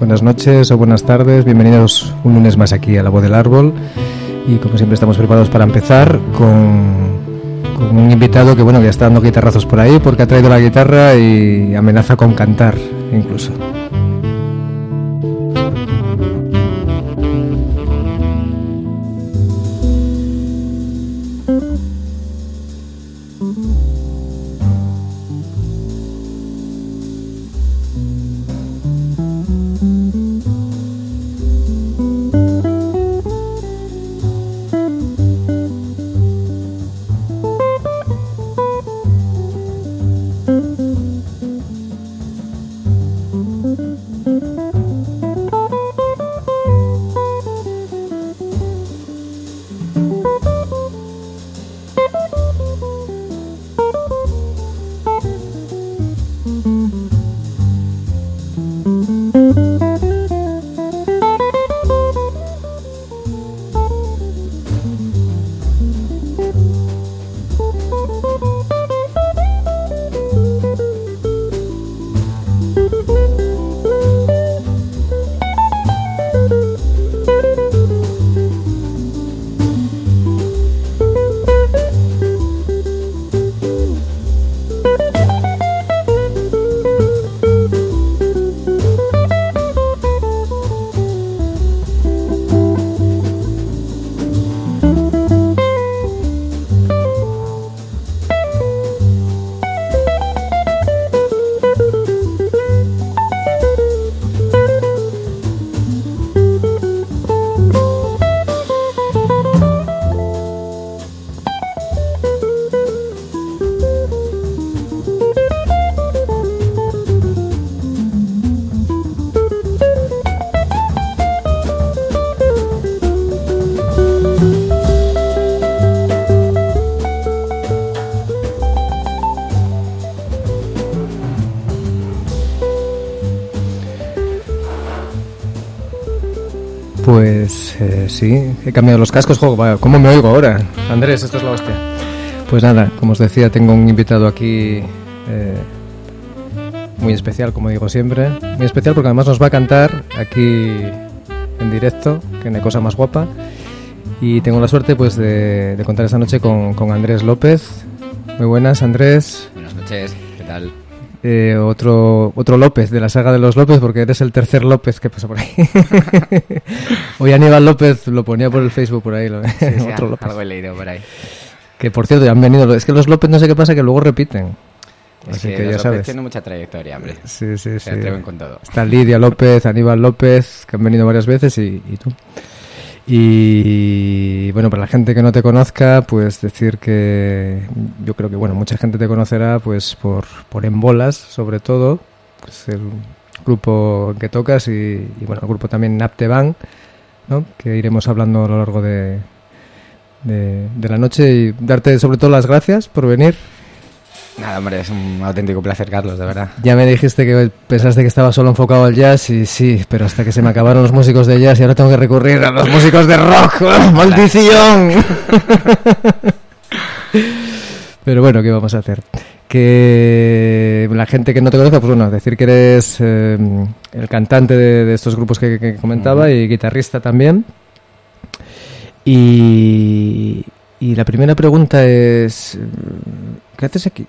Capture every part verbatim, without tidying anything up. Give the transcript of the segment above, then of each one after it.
buenas noches o buenas tardes. Bienvenidos un lunes más aquí a La Voz del Árbol. Y como siempre estamos preparados para empezar con, con un invitado que bueno que ya está dando guitarrazos por ahí porque ha traído la guitarra y amenaza con cantar incluso. Pues eh, sí, he cambiado los cascos. Joder, ¿cómo me oigo ahora? Andrés, esto es la hostia. Pues nada, como os decía, tengo un invitado aquí eh, muy especial, como digo siempre. Muy especial porque además nos va a cantar aquí en directo, que no hay cosa más guapa. Y tengo la suerte pues de, de contar esta noche con, con Andrés López. Muy buenas, Andrés. Buenas noches, ¿qué tal? Eh, otro otro López de la saga de los López, porque eres el tercer López que pasa por ahí. Hoy Aníbal López lo ponía por el Facebook por ahí. Lo, sí, sí, otro López. Algo he leído por ahí. Que por cierto, ya han venido. Es que los López no sé qué pasa, que luego repiten. Es Así que, que los ya López sabes. tienen mucha trayectoria, hombre. Sí, sí, Se sí. atreven con todo. Está Lidia López, Aníbal López, que han venido varias veces, y, y tú. Y bueno, para la gente que no te conozca, pues decir que yo creo que bueno, mucha gente te conocerá pues por, por En Bolas, sobre todo, pues el grupo en que tocas, y, y bueno, el grupo también Napteban, ¿no? Que iremos hablando a lo largo de, de, de la noche, y darte sobre todo las gracias por venir. Nada, hombre, es un auténtico placer, Carlos, de verdad. Ya me dijiste que pensaste que estaba solo enfocado al jazz, y sí, pero hasta que se me acabaron los músicos de jazz y ahora tengo que recurrir a los músicos de rock. ¡Maldición! Pero bueno, ¿qué vamos a hacer? Que la gente que no te conozca, pues bueno, decir que eres eh, el cantante de, de estos grupos que, que comentaba, uh-huh, y guitarrista también. Y... Y la primera pregunta es... ¿Qué haces aquí?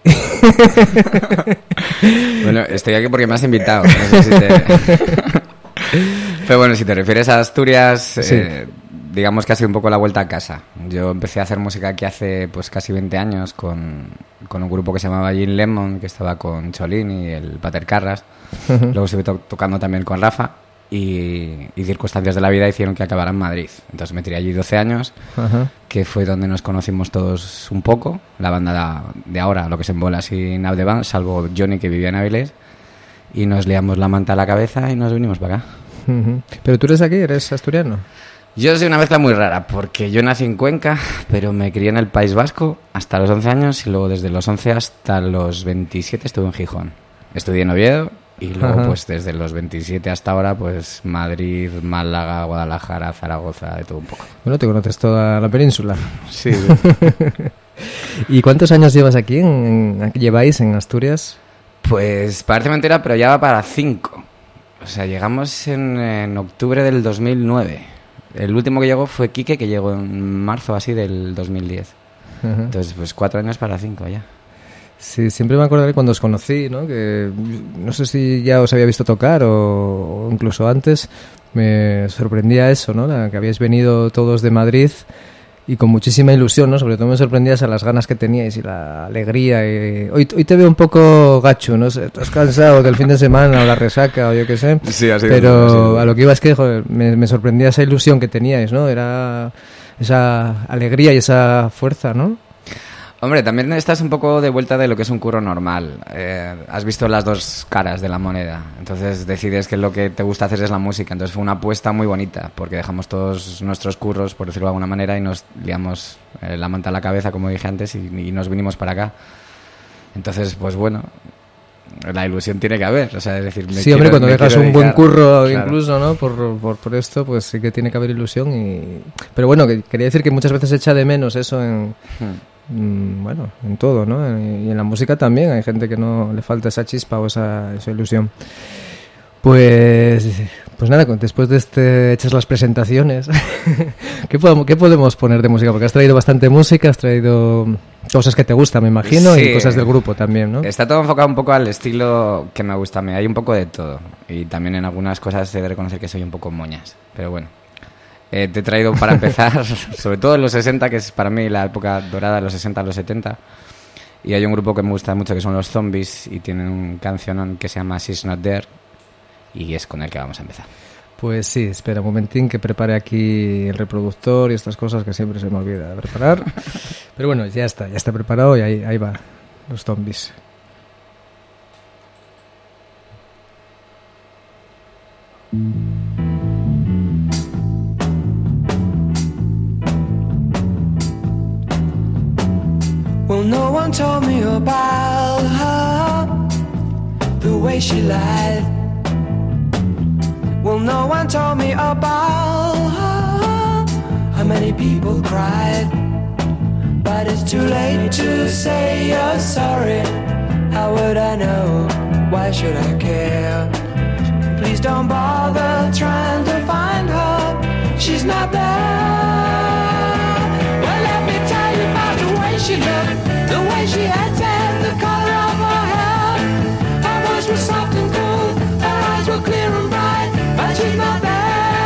Bueno, estoy aquí porque me has invitado. No sé si te... Pero bueno, si te refieres a Asturias, sí, eh, digamos que ha sido un poco la vuelta a casa. Yo empecé a hacer música aquí hace pues casi veinte años con, con un grupo que se llamaba Gin Lemon, que estaba con Cholín y el Pater Carras. Uh-huh. Luego estuve to- tocando también con Rafa. Y, y circunstancias de la vida hicieron que acabara en Madrid. Entonces me tiré allí doce años, uh-huh, que fue donde nos conocimos todos un poco, la banda de ahora, lo que es En Bolas y Napteban, salvo Johnny, que vivía en Avilés, y nos liamos la manta a la cabeza y nos vinimos para acá. Uh-huh. ¿Pero tú eres aquí? ¿Eres asturiano? Yo soy una mezcla muy rara, porque yo nací en Cuenca, pero me crié en el País Vasco hasta los once años, y luego desde los once hasta los veintisiete estuve en Gijón. Estudié en Oviedo. Y luego, ajá, pues desde los veintisiete hasta ahora, pues Madrid, Málaga, Guadalajara, Zaragoza, de todo un poco. Bueno, te conoces toda la península. Sí. sí. ¿Y cuántos años llevas aquí? En, en, ¿Lleváis en Asturias? Pues parece mentira, pero ya va para cinco. O sea, llegamos en, en octubre del dos mil nueve. El último que llegó fue Quique, que llegó en marzo así del dos mil diez. Uh-huh. Entonces, pues cuatro años para cinco ya. Sí, siempre me acordaré cuando os conocí, ¿no? Que no sé si ya os había visto tocar o, o incluso antes. Me sorprendía eso, ¿no? La, que habíais venido todos de Madrid y con muchísima ilusión, ¿no? Sobre todo me sorprendías a las ganas que teníais y la alegría. Y... Hoy, hoy te veo un poco gacho, ¿no? Estás cansado del fin de semana o la resaca o yo qué sé. Sí, así Pero es, así es. A lo que iba es que, joder, me, me sorprendía esa ilusión que teníais, ¿no? Era esa alegría y esa fuerza, ¿no? Hombre, también estás un poco de vuelta de lo que es un curro normal. Eh, has visto las dos caras de la moneda. Entonces decides que lo que te gusta hacer es la música. Entonces fue una apuesta muy bonita, porque dejamos todos nuestros curros, por decirlo de alguna manera, y nos liamos eh, la manta a la cabeza, como dije antes, y, y nos vinimos para acá. Entonces, pues bueno, la ilusión tiene que haber. O sea, es decir, me sí, quiero, hombre, cuando dejas un dedicar, buen curro, claro. Incluso, ¿no? Por, por, por esto, pues sí que tiene que haber ilusión. Y... Pero bueno, que quería decir que muchas veces se echa de menos eso en... Hmm. Bueno, en todo, ¿no? Y en la música también hay gente que no le falta esa chispa o esa, esa ilusión. Pues, pues nada, después de este hechas las presentaciones, ¿qué, podemos, ¿qué podemos poner de música? Porque has traído bastante música, has traído cosas que te gustan, me imagino, sí, y cosas del grupo también, ¿no? Está todo enfocado un poco al estilo que me gusta a mí, hay un poco de todo. Y también en algunas cosas he de reconocer que soy un poco moñas, pero bueno. Eh, te he traído para empezar, sobre todo en los sesenta, que es para mí la época dorada de los sesenta a los setenta. Y hay un grupo que me gusta mucho que son los Zombies y tienen un cancionón que se llama She's Not There y es con el que vamos a empezar. Pues sí, espera un momentín que prepare aquí el reproductor y estas cosas que siempre se me olvida de preparar. Pero bueno, ya está, ya está preparado y ahí, ahí va, los Zombies. Well, no one told me about her, the way she lied. Well, no one told me about her, how many people cried. But it's too late to say you're sorry. How would I know? Why should I care? Please don't bother trying to find her. She's not there. Well, let me tell you about the way she looked, the way she had tan, the color of her hair. Her voice was soft and cool, her eyes were clear and bright, but she's not there.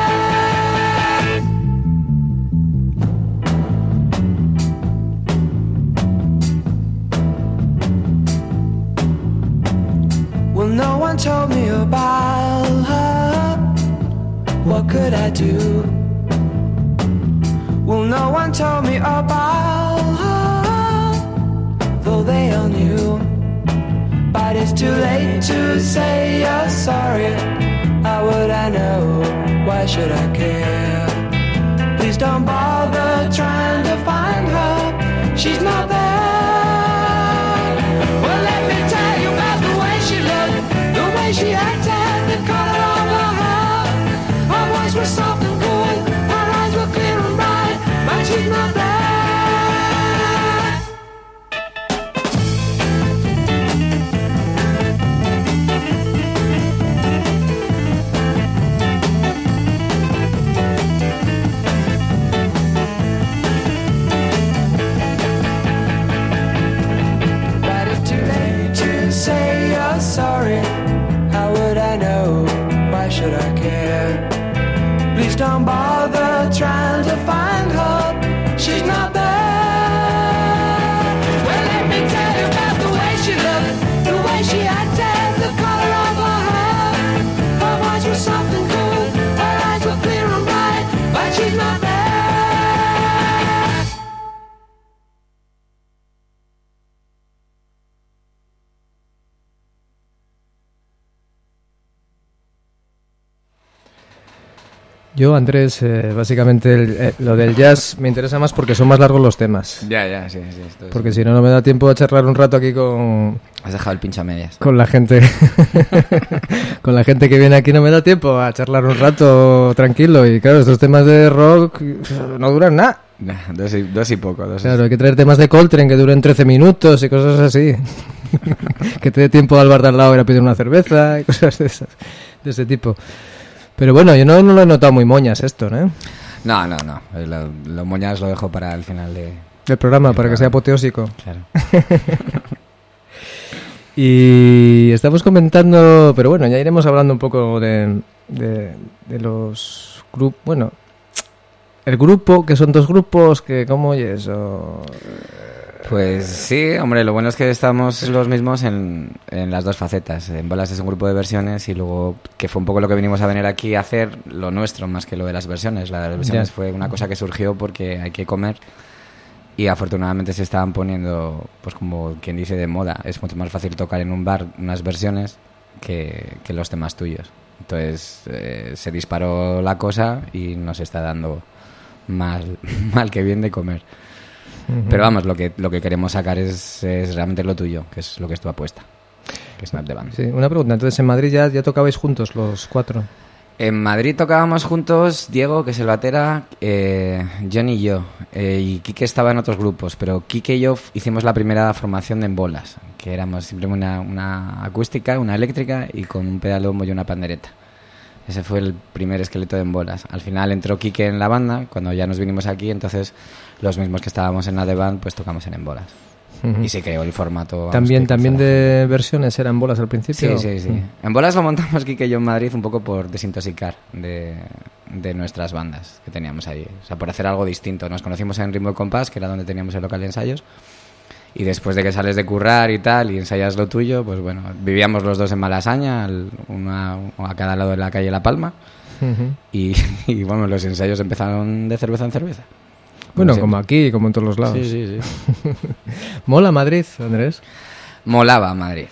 Well, no one told me about her. What could I do? Well, no one told me about her, though they all knew. But it's too late to say you're sorry. How would I know? Why should I care? Please don't bother trying to find her. She's not there. Well, let me tell you about the way she looked, the way she acted, the color of her hair. Her voice was soft and cool, her eyes were clear and bright, but she's not there. But it's too late to say you're sorry. How would I know? Why should I care? Please don't bother trying to find her. She's not there. Well, let me tell you about the way she looked, the way she acted, the color of her hair. Her voice was soft and cool, her eyes were clear and bright, but she's not there. Yo, Andrés, eh, básicamente el, eh, lo del jazz me interesa más porque son más largos los temas. Ya, ya, sí, sí. Esto es... Porque si no, no me da tiempo a charlar un rato aquí con... Has dejado el pincho a medias. Con la gente con la gente que viene aquí no me da tiempo a charlar un rato tranquilo. Y claro, estos temas de rock no duran nada. Nah, dos, y, dos y poco. Dos claro, y... hay que traer temas de Coltrane que duren trece minutos y cosas así. Que te dé tiempo al bar de al lado ir a pedir una cerveza y cosas de esas. de ese tipo. Pero bueno, yo no, no lo he notado muy moñas esto, ¿no? No, no, no. Lo, lo moñas lo dejo para el final de... del programa, para que sea apoteósico. Claro. Y estamos comentando, pero bueno, ya iremos hablando un poco de, de, de los grupos, bueno, el grupo, que son dos grupos, que ¿cómo oyes? O... Pues sí, hombre, lo bueno es que estamos los mismos en, en las dos facetas. En Bolas es un grupo de versiones y luego, que fue un poco lo que vinimos a venir aquí a hacer, lo nuestro más que lo de las versiones. La de las versiones yeah. fue una cosa que surgió porque hay que comer y afortunadamente se estaban poniendo, pues como quien dice, de moda. Es mucho más fácil tocar en un bar unas versiones que, que los temas tuyos. Entonces eh, se disparó la cosa y nos está dando mal, mal que bien de comer. Pero vamos, lo que lo que queremos sacar es, es realmente lo tuyo, que es lo que es tu apuesta, que es Nap the Band. Sí, una pregunta, entonces en Madrid ya, ya tocabais juntos los cuatro. En Madrid tocábamos juntos Diego, que es el batera, eh, John y yo, eh, y Quique estaba en otros grupos, pero Quique y yo hicimos la primera formación de En Bolas, que éramos simplemente una, una acústica, una eléctrica y con un pedal de bombo y una pandereta. Ese fue el primer esqueleto de En Bolas. Al final entró Quique en la banda, cuando ya nos vinimos aquí, entonces los mismos que estábamos en la de band, pues tocamos en En Bolas. Uh-huh. Y se creó el formato. Vamos, ¿También, también de versiones eran En Bolas al principio? Sí, sí, sí. Uh-huh. En Bolas lo montamos Quique y yo en Madrid un poco por desintoxicar de, de nuestras bandas que teníamos ahí. O sea, por hacer algo distinto. Nos conocimos en Ritmo y Compás, que era donde teníamos el local de ensayos. Y después de que sales de currar y tal y ensayas lo tuyo, pues bueno, vivíamos los dos en Malasaña, una, a cada lado de la calle La Palma. Uh-huh. y, y bueno, los ensayos empezaron de cerveza en cerveza. Bueno, como, como aquí, como en todos los lados. Sí, sí, sí. ¿Mola Madrid, Andrés? Molaba Madrid.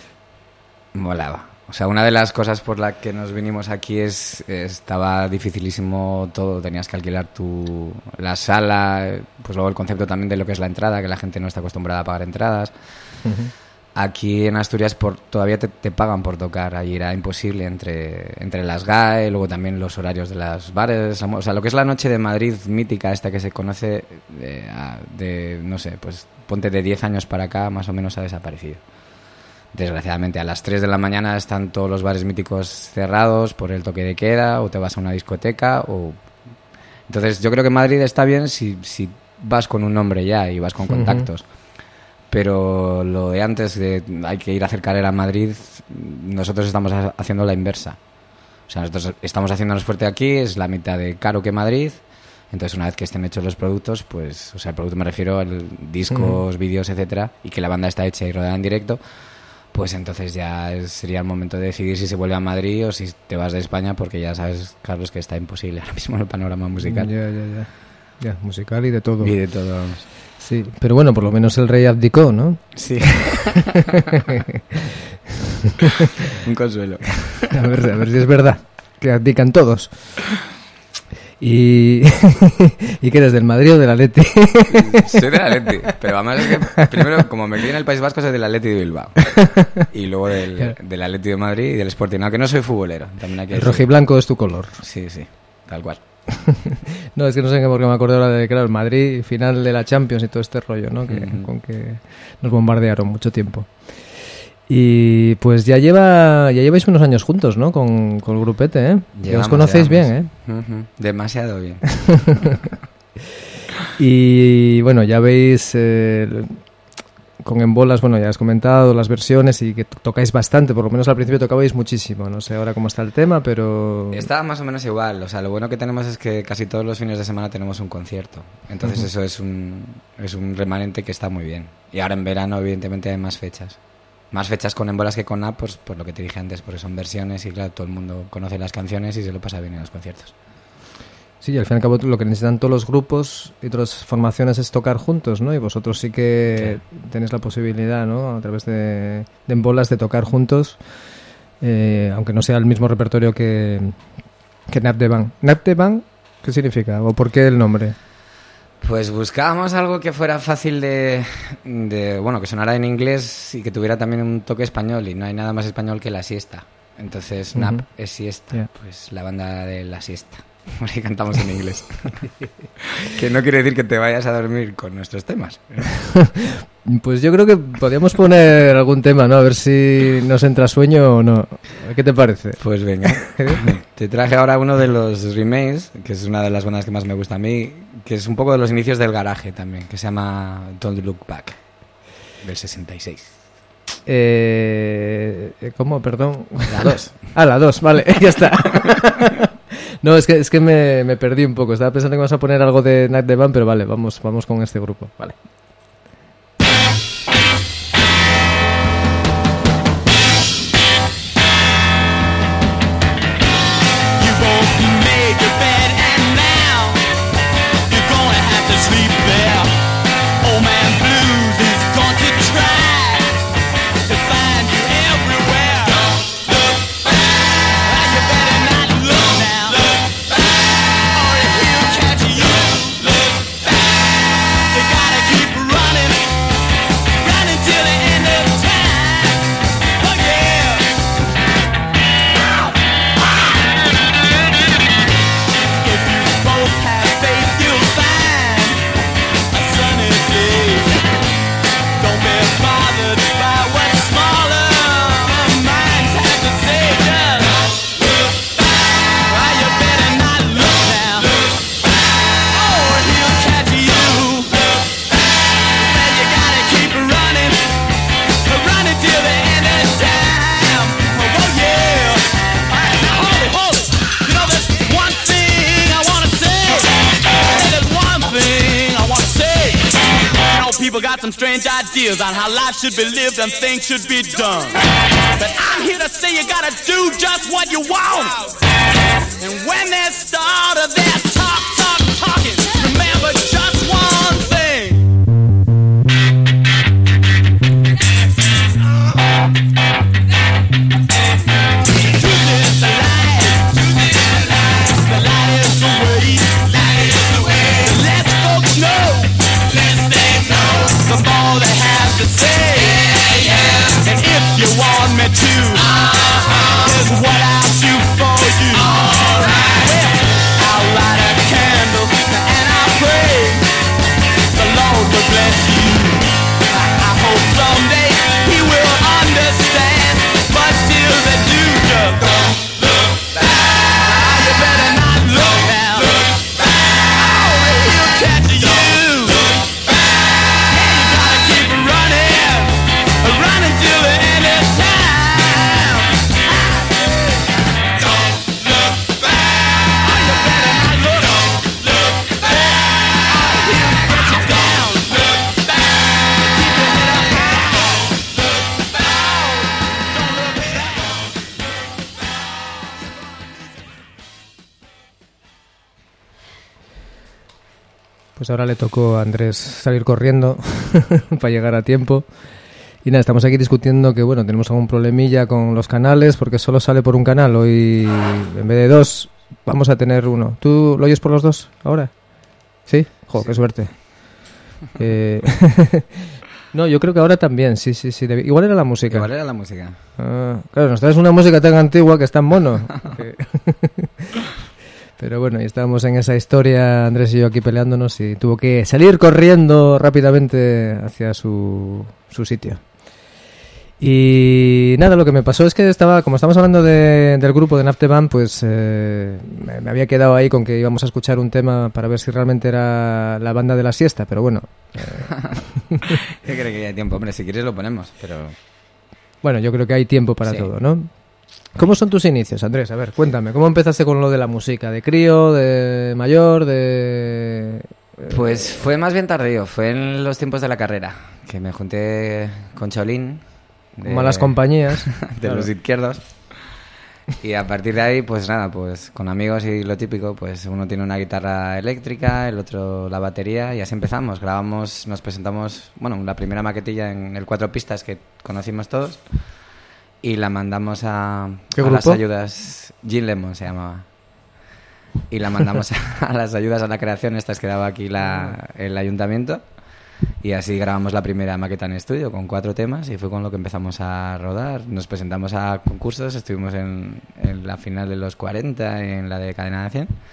Molaba. O sea, una de las cosas por las que nos vinimos aquí es estaba dificilísimo todo. Tenías que alquilar tu la sala, pues luego el concepto también de lo que es la entrada, que la gente no está acostumbrada a pagar entradas. Uh-huh. Aquí en Asturias por, todavía te, te pagan por tocar. Allí era imposible entre, entre las G A E, luego también los horarios de las bares. O sea, lo que es la noche de Madrid mítica, esta que se conoce de, de no sé, pues ponte de diez años para acá, más o menos ha desaparecido. Desgraciadamente, a las tres de la mañana están todos los bares míticos cerrados por el toque de queda, o te vas a una discoteca, o... Entonces, yo creo que Madrid está bien si, si vas con un nombre ya y vas con contactos. Uh-huh. Pero lo de antes, de hay que ir a hacer carrera a Madrid, nosotros estamos haciendo la inversa. O sea, nosotros estamos haciéndonos fuerte aquí, es la mitad de caro que Madrid. Entonces, una vez que estén hechos los productos, pues... O sea, el producto me refiero a discos, uh-huh. vídeos, etcétera, y que la banda está hecha y rodada en directo... Pues entonces ya es, sería el momento de decidir si se vuelve a Madrid o si te vas de España, porque ya sabes, Carlos, que está imposible ahora mismo en el panorama musical. Ya, ya, ya. Ya, musical y de todo. Y de todo, vamos. Sí, pero bueno, por lo menos el rey abdicó, ¿no? Sí. Un consuelo. A ver, a ver si es verdad, que abdican todos. Y... ¿Y qué eres, del Madrid o del Atleti? Soy del Atleti, pero además es que primero, como me crié en el País Vasco, soy del Atleti de Bilbao. Y luego del, claro. del Atleti de Madrid y del Sporting, aunque no soy futbolero. También hay que el rojiblanco es tu color. Sí, sí, tal cual. No, es que no sé por qué me acuerdo ahora de, claro, el Madrid, final de la Champions y todo este rollo, ¿no? Que, uh-huh. Con que nos bombardearon mucho tiempo. Y pues ya lleva ya lleváis unos años juntos, ¿no? Con, con el grupete, ¿eh? Llevamos, ya os conocéis llevamos. bien, ¿eh? Uh-huh. Demasiado bien. Y bueno, ya veis eh, con En Bolas, bueno, ya has comentado las versiones y que tocáis bastante, por lo menos al principio tocabais muchísimo. No sé ahora cómo está el tema, pero... Está más o menos igual. O sea, lo bueno que tenemos es que casi todos los fines de semana tenemos un concierto. Entonces uh-huh. eso es un, es un remanente que está muy bien. Y ahora en verano, evidentemente, hay más fechas. Más fechas con En Bolas que con Nap, pues por lo que te dije antes, porque son versiones y claro, todo el mundo conoce las canciones y se lo pasa bien en los conciertos. Sí, y al fin y al cabo lo que necesitan todos los grupos y otras formaciones es tocar juntos, ¿no? Y vosotros sí que sí. tenéis la posibilidad, ¿no? A través de, de En Bolas de tocar juntos, eh, aunque no sea el mismo repertorio que, que Nap the Band. ¿Nap the Band qué significa? ¿O por qué el nombre? Pues buscábamos algo que fuera fácil de, de... Bueno, que sonara en inglés y que tuviera también un toque español. Y no hay nada más español que la siesta. Entonces, uh-huh. Nap es siesta. Yeah. Pues la banda de la siesta. porque cantamos en inglés. Que no quiere decir que te vayas a dormir con nuestros temas. Pues yo creo que podríamos poner algún tema, ¿no? A ver si nos entra sueño o no. ¿Qué te parece? Pues venga. Te traje ahora uno de los Remains, que es una de las bandas que más me gusta a mí, que es un poco de los inicios del garaje también, que se llama Don't Look Back, del sesenta y seis. Eh, ¿Cómo? Perdón. La dos. Ah, la dos, vale, ya está. No, es que, es que me, me perdí un poco. Estaba pensando que vas a poner algo de Night the Band, pero vale, vamos, vamos con este grupo. Vale. Some strange ideas on how life should be lived and things should be done. But I'm here to say you gotta do just what you want. And when they start their talk, talk, talking, remember just one thing. Truth is the light. Truth is the light. The light is the way. Light is the way. Let folks know. The more they have to say, yeah, yeah. And if you want me to, uh-huh. Here's what I'll do for you. All right. Well, I'll light a candle and I'll pray the Lord will bless you. I, I hope someday He will understand, but till they do, just don't look back. Ah, you better not look now. Look back. Oh, He'll catch you. Pues ahora le tocó a Andrés salir corriendo para llegar a tiempo. Y nada, estamos aquí discutiendo que, bueno, tenemos algún problemilla con los canales porque solo sale por un canal. Hoy, en vez de dos, vamos a tener uno. ¿Tú lo oyes por los dos ahora? ¿Sí? Jo, sí. Qué suerte. Eh... no, yo creo que ahora también, sí, sí, sí. Deb... Igual era la música. Igual era la música. Ah, claro, nos traes una música tan antigua que está en mono. que... Pero bueno, y estábamos en esa historia, Andrés y yo aquí peleándonos, y tuvo que salir corriendo rápidamente hacia su, su sitio. Y nada, lo que me pasó es que estaba, como estamos hablando de, del grupo de Night the Band, pues eh, me, me había quedado ahí con que íbamos a escuchar un tema para ver si realmente era la banda de la siesta, pero bueno. Eh... Yo creo que hay tiempo, hombre, si quieres lo ponemos, pero... Bueno, yo creo que hay tiempo para sí. todo, ¿no? ¿Cómo son tus inicios, Andrés? A ver, cuéntame, ¿cómo empezaste con lo de la música? ¿De crío, de mayor, de...? Pues fue más bien tardío, fue en los tiempos de la carrera, que me junté con Cholín. De, malas compañías. de claro. Los izquierdos. Y a partir de ahí, pues nada, pues con amigos y lo típico, pues uno tiene una guitarra eléctrica, el otro la batería, y así empezamos. Grabamos, nos presentamos, bueno, la primera maquetilla en el Cuatro Pistas que conocimos todos. Y la mandamos a, a las ayudas... Gin Lemon se llamaba. Y la mandamos a, a las ayudas a la creación, estas que daba aquí la, el ayuntamiento. Y así grabamos la primera maqueta en estudio con cuatro temas y fue con lo que empezamos a rodar. Nos presentamos a concursos, estuvimos en, en la final de los cuarenta, en la de Cadena de cien.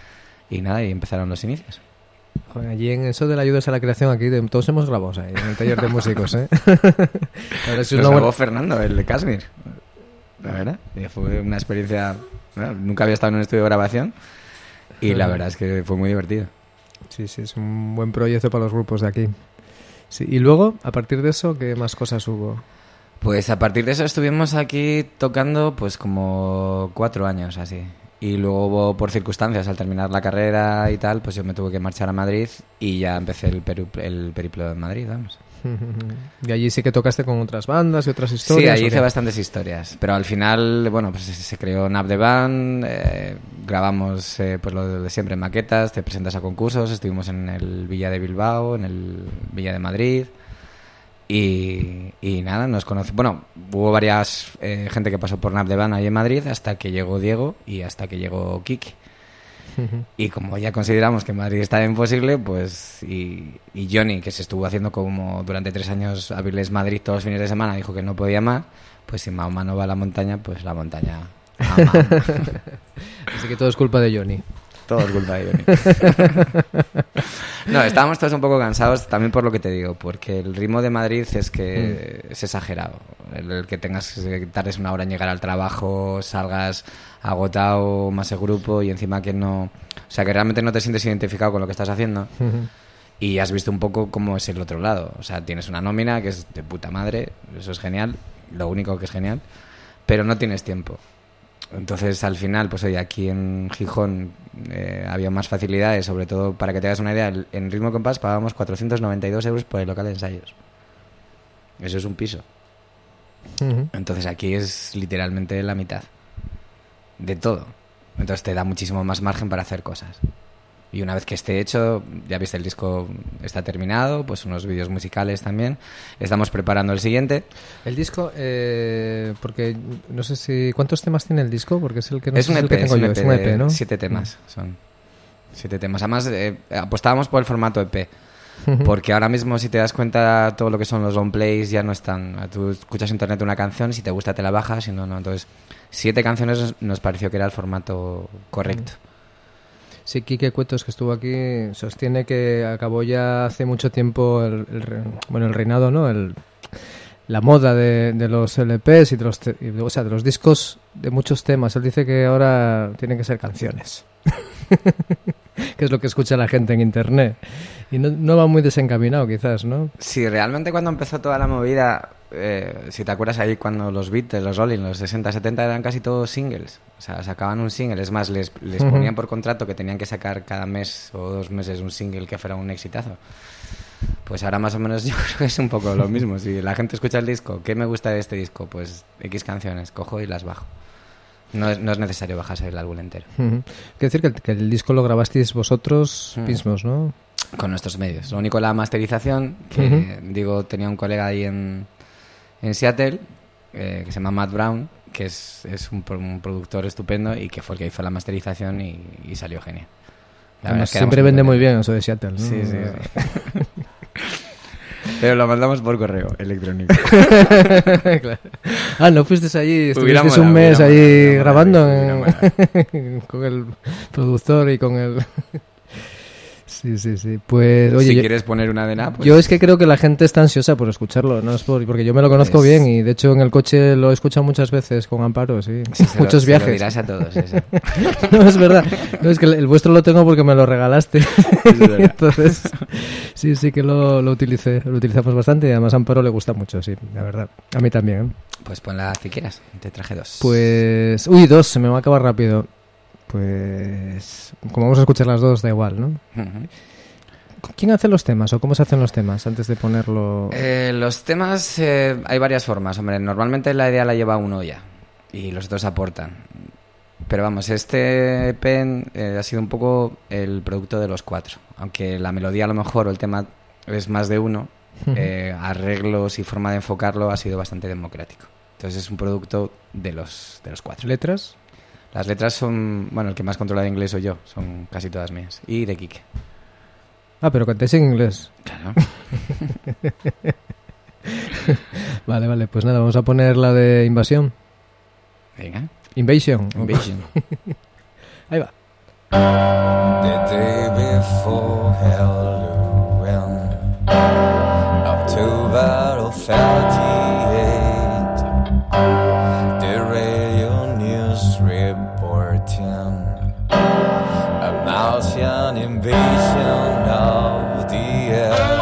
y nada, y empezaron los inicios. Joder, allí en eso de la ayuda a la creación, aquí de, todos hemos grabado ahí, en el taller de músicos, ¿eh? Ahora sí, Nos una grabó buena... Fernando, el de Kashmir. La verdad, y fue una experiencia... Bueno, nunca había estado en un estudio de grabación y la verdad es que fue muy divertido. Sí, sí, es un buen proyecto para los grupos de aquí. Sí, y luego, a partir de eso, ¿qué más cosas hubo? Pues a partir de eso estuvimos aquí tocando pues como cuatro años así. Y luego hubo, por circunstancias, al terminar la carrera y tal, pues yo me tuve que marchar a Madrid y ya empecé el, peru- el periplo en Madrid, vamos. Y allí sí que tocaste con otras bandas y otras historias. Sí, allí ¿o hice qué? bastantes historias, pero al final, bueno, pues se, se creó Nap de Band, eh, grabamos eh, pues lo de siempre, maquetas, te presentas a concursos, estuvimos en el Villa de Bilbao, en el Villa de Madrid y, y nada, nos conoce. Bueno, hubo varias eh, gente que pasó por Nap de Band ahí en Madrid hasta que llegó Diego y hasta que llegó Kike. Y como ya consideramos que en Madrid estaba imposible, pues y, y Johnny, que se estuvo haciendo como durante tres años abrirles Madrid todos los fines de semana, dijo que no podía más, pues si Mahoma no va a la montaña, pues la montaña a Mahoma. Así que todo es culpa de Johnny. Todo es culpa de Johnny. No, estábamos todos un poco cansados también por lo que te digo, porque el ritmo de Madrid es que mm. es exagerado. El, el que tengas que tardes una hora en llegar al trabajo, salgas agotado más el grupo y encima que no... O sea, que realmente no te sientes identificado con lo que estás haciendo. Uh-huh. Y has visto un poco cómo es el otro lado. O sea, tienes una nómina que es de puta madre, eso es genial, lo único que es genial, pero no tienes tiempo. Entonces, al final, pues oye, aquí en Gijón eh, había más facilidades, sobre todo para que te hagas una idea, en Ritmo Compás pagábamos cuatrocientos noventa y dos euros por el local de ensayos. Eso es un piso. Uh-huh. Entonces aquí es literalmente la mitad de todo. Entonces te da muchísimo más margen para hacer cosas. Y una vez que esté hecho, ya viste, el disco está terminado, pues unos vídeos musicales también. Estamos preparando el siguiente. El disco, eh, porque no sé si... ¿Cuántos temas tiene el disco? Porque es el que no es sé un si E P, el que tengo es un yo. E P, es un E P, ¿no? Siete temas mm. son. Siete temas. Además, eh, apostábamos por el formato E P. Porque ahora mismo, si te das cuenta, todo lo que son los long plays ya no están. Tú escuchas en internet una canción, si te gusta te la bajas, si no, no. Entonces, siete canciones nos pareció que era el formato correcto. Sí, Quique Cuetos, que estuvo aquí, sostiene que acabó ya hace mucho tiempo el, el bueno el reinado, ¿no? El, la moda de, de los L Pes y de los, te, o sea, de los discos de muchos temas. Él dice que ahora tienen que ser canciones. Que es lo que escucha la gente en internet. Y no, no va muy desencaminado, quizás, ¿no? Sí, realmente cuando empezó toda la movida, eh, si te acuerdas ahí cuando los Beatles, los Rolling, los sesenta, setenta eran casi todos singles. O sea, sacaban un single. Es más, les, les uh-huh. ponían por contrato que tenían que sacar cada mes o dos meses un single que fuera un exitazo. Pues ahora más o menos yo creo que es un poco lo mismo. Si la gente escucha el disco, ¿qué me gusta de este disco? Pues X canciones, cojo y las bajo. No es, no es necesario bajarse el álbum entero. Uh-huh. Quiero decir que el, que el disco lo grabasteis vosotros uh-huh. mismos, ¿no? Con nuestros medios. Lo único, la masterización, que uh-huh. digo, tenía un colega ahí en, en Seattle, eh, que se llama Matt Brown, que es, es un, un productor estupendo y que fue el que hizo la masterización y, y salió genial. La Además, siempre vende muy bien eso de Seattle, ¿no? Sí, sí, sí. Pero lo mandamos por correo electrónico. Claro. Ah, ¿no fuiste allí? Hubiera ¿Estuviste molado, un mes hubiera allí molado, grabando hubiera en... con el productor y con el... Sí, sí, sí. Pues, oye, si yo, quieres poner una de nada, pues... Yo es que creo que la gente está ansiosa por escucharlo, no es por, porque yo me lo conozco es... bien y de hecho en el coche lo he escuchado muchas veces con Amparo, sí. sí Muchos lo, viajes. Se lo dirás a todos, eso. No, es verdad. No, es que el, el vuestro lo tengo porque me lo regalaste. Entonces, sí, sí que lo, lo utilicé, lo utilizamos bastante y además a Amparo le gusta mucho, sí, la verdad. A mí también, ¿eh? Pues ponla si quieras, te traje dos. Pues... Uy, dos, se me va a acabar rápido. Pues... Como vamos a escuchar las dos, da igual, ¿no? Uh-huh. ¿Quién hace los temas o cómo se hacen los temas antes de ponerlo? Eh, los temas eh, hay varias formas, hombre. Normalmente la idea la lleva uno ya y los otros aportan. Pero vamos, este E P eh, ha sido un poco el producto de los cuatro. Aunque la melodía a lo mejor o el tema es más de uno, uh-huh. eh, arreglos y forma de enfocarlo ha sido bastante democrático. Entonces es un producto de los, de los cuatro. ¿Letras? Las letras son, bueno, el que más controla de inglés soy yo, son casi todas mías. Y de Quique. Ah, pero cantéis en inglés. Claro. Vale, vale, pues nada, vamos a poner la de Invasión. Venga. Invasion. Invasion. Ahí va. The day before Halloween October of thirty-eight, the radio news reporting a Martian invasion of the earth.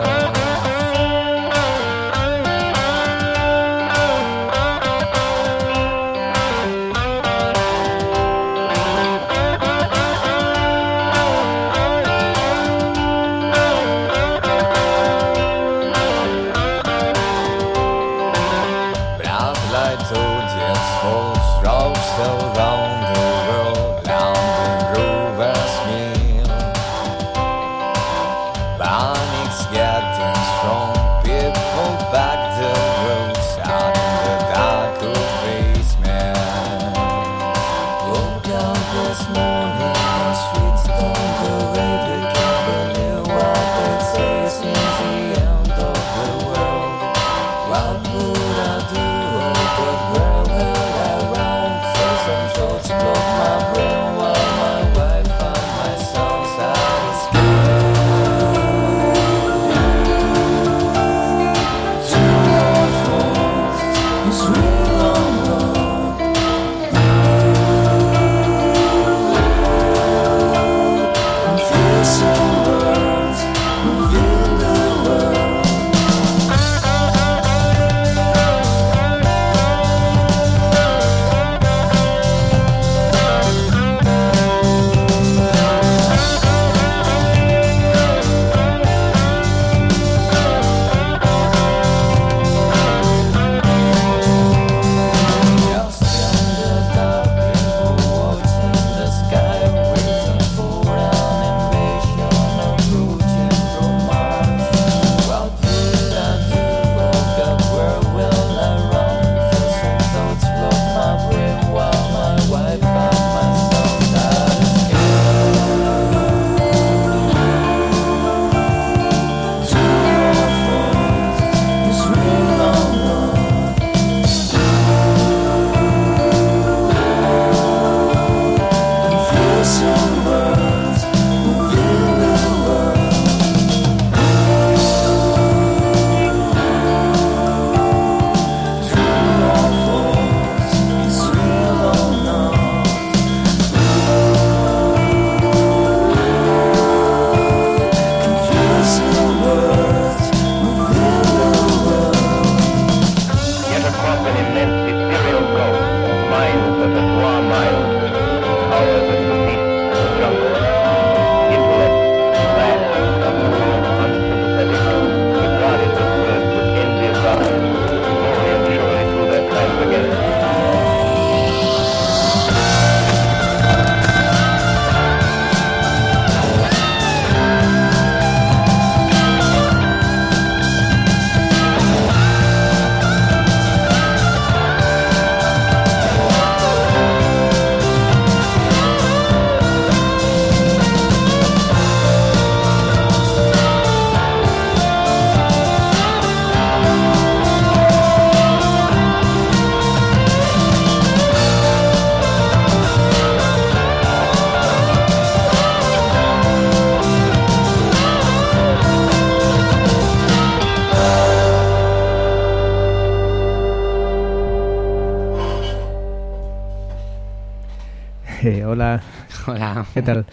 Eh, hola. Hola. ¿Qué tal?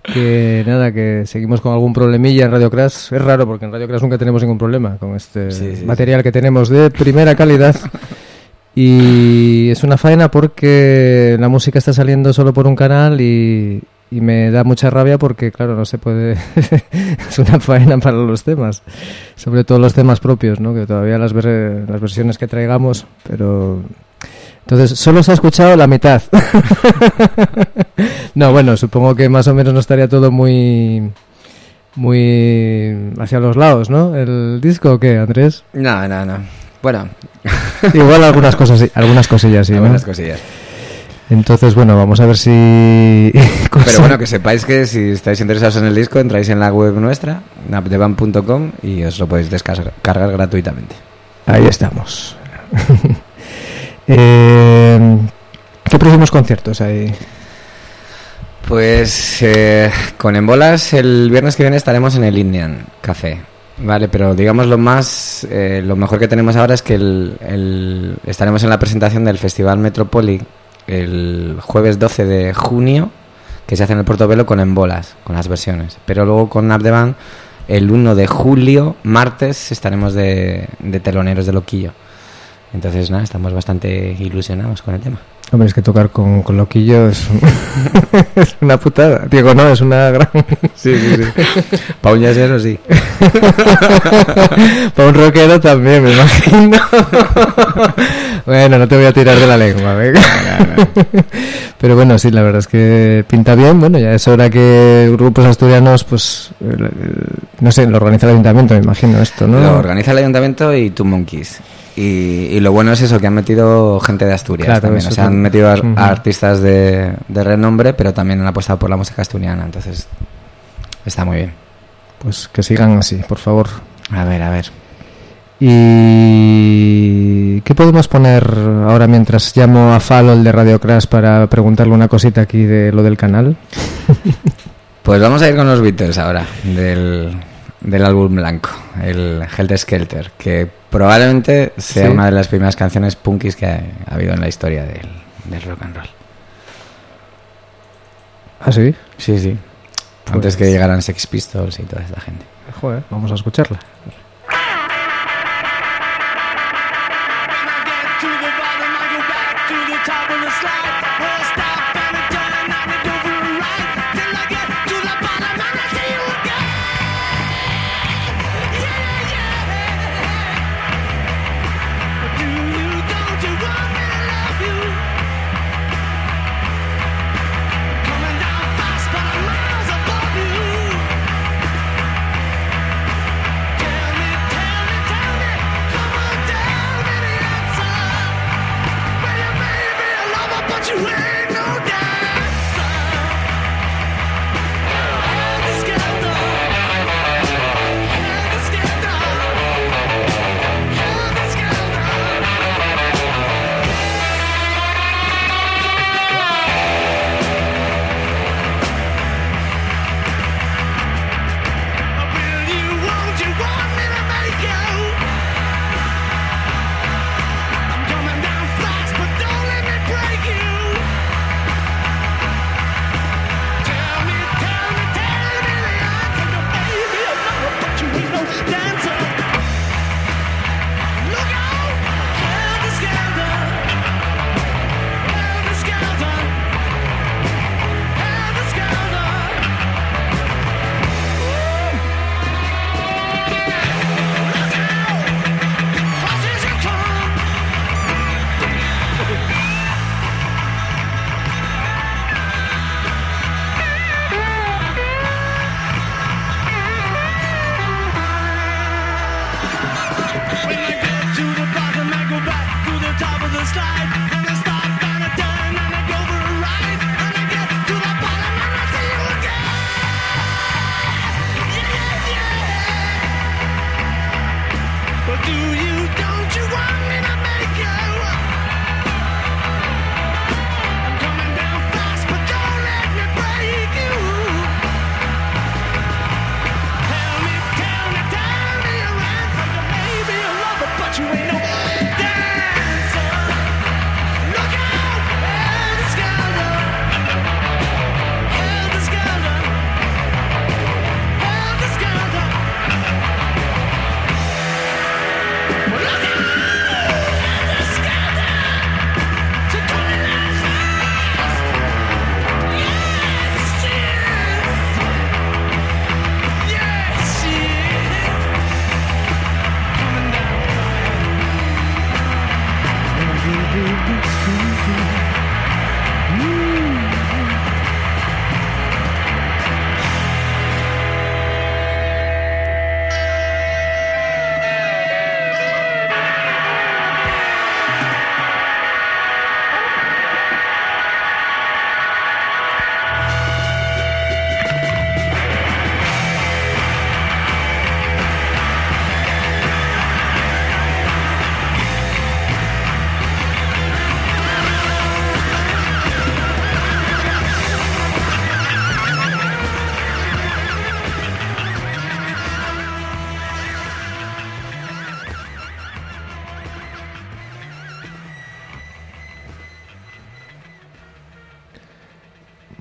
Que nada, que seguimos con algún problemilla en Radio Crash. Es raro porque en Radio Crash nunca tenemos ningún problema con este sí, sí, material sí. que tenemos de primera calidad. Y es una faena porque la música está saliendo solo por un canal y, y me da mucha rabia porque, claro, no se puede... es una faena para los temas. Sobre todo los temas propios, ¿no? Que todavía las, ver... las versiones que traigamos, pero... Entonces, solo se ha escuchado la mitad. No, bueno, supongo que más o menos no estaría todo muy muy hacia los lados, ¿no? ¿El disco o qué, Andrés? No, no, no. Bueno. Igual algunas cosas, algunas cosillas, sí, ¿no? Algunas cosillas. Entonces, bueno, vamos a ver si... Pero bueno, que sepáis que si estáis interesados en el disco, entráis en la web nuestra, napdevan punto com, y os lo podéis descargar gratuitamente. Ahí estamos. Eh, ¿Qué próximos conciertos hay? Pues eh, con En Bolas el viernes que viene estaremos en el Indian Café, vale, pero digamos lo más, eh, lo mejor que tenemos ahora es que el, el, estaremos en la presentación del Festival Metropoli el jueves doce de junio, que se hace en el Portobelo con En Bolas, con las versiones, pero luego con Up The Band el uno de julio, martes, estaremos de, de teloneros de Loquillo. Entonces, nada, estamos bastante ilusionados con el tema. Hombre, es que tocar con, con Loquillo es, un es una putada. Digo, no, es una gran... Sí, sí, sí. Para un jazzero, sí. Para un rockero también, me imagino. Bueno, no te voy a tirar de la lengua, venga. Pero bueno, sí, la verdad es que pinta bien. Bueno, ya es hora que grupos asturianos, pues, el, el, no sé, lo organiza el ayuntamiento, me imagino esto, ¿no? Lo organiza el ayuntamiento y Two Monkeys. Y, y lo bueno es eso, que han metido gente de Asturias, claro, también. O sea, han metido a, uh-huh. a artistas de, de renombre, pero también han apostado por la música asturiana. Entonces, está muy bien. Pues que sigan así, por favor. A ver, a ver. ¿Y qué podemos poner ahora mientras llamo a Falo, el de Radio Crash, para preguntarle una cosita aquí de lo del canal? Pues vamos a ir con los Beatles ahora, del... del álbum blanco, el Helter Skelter, que probablemente sea sí. una de las primeras canciones punkis que ha, ha habido en la historia del, del rock and roll. ¿Ah, sí? Sí, sí. Pues... antes que llegaran Sex Pistols y toda esta gente. Joder, vamos a escucharla. Tell me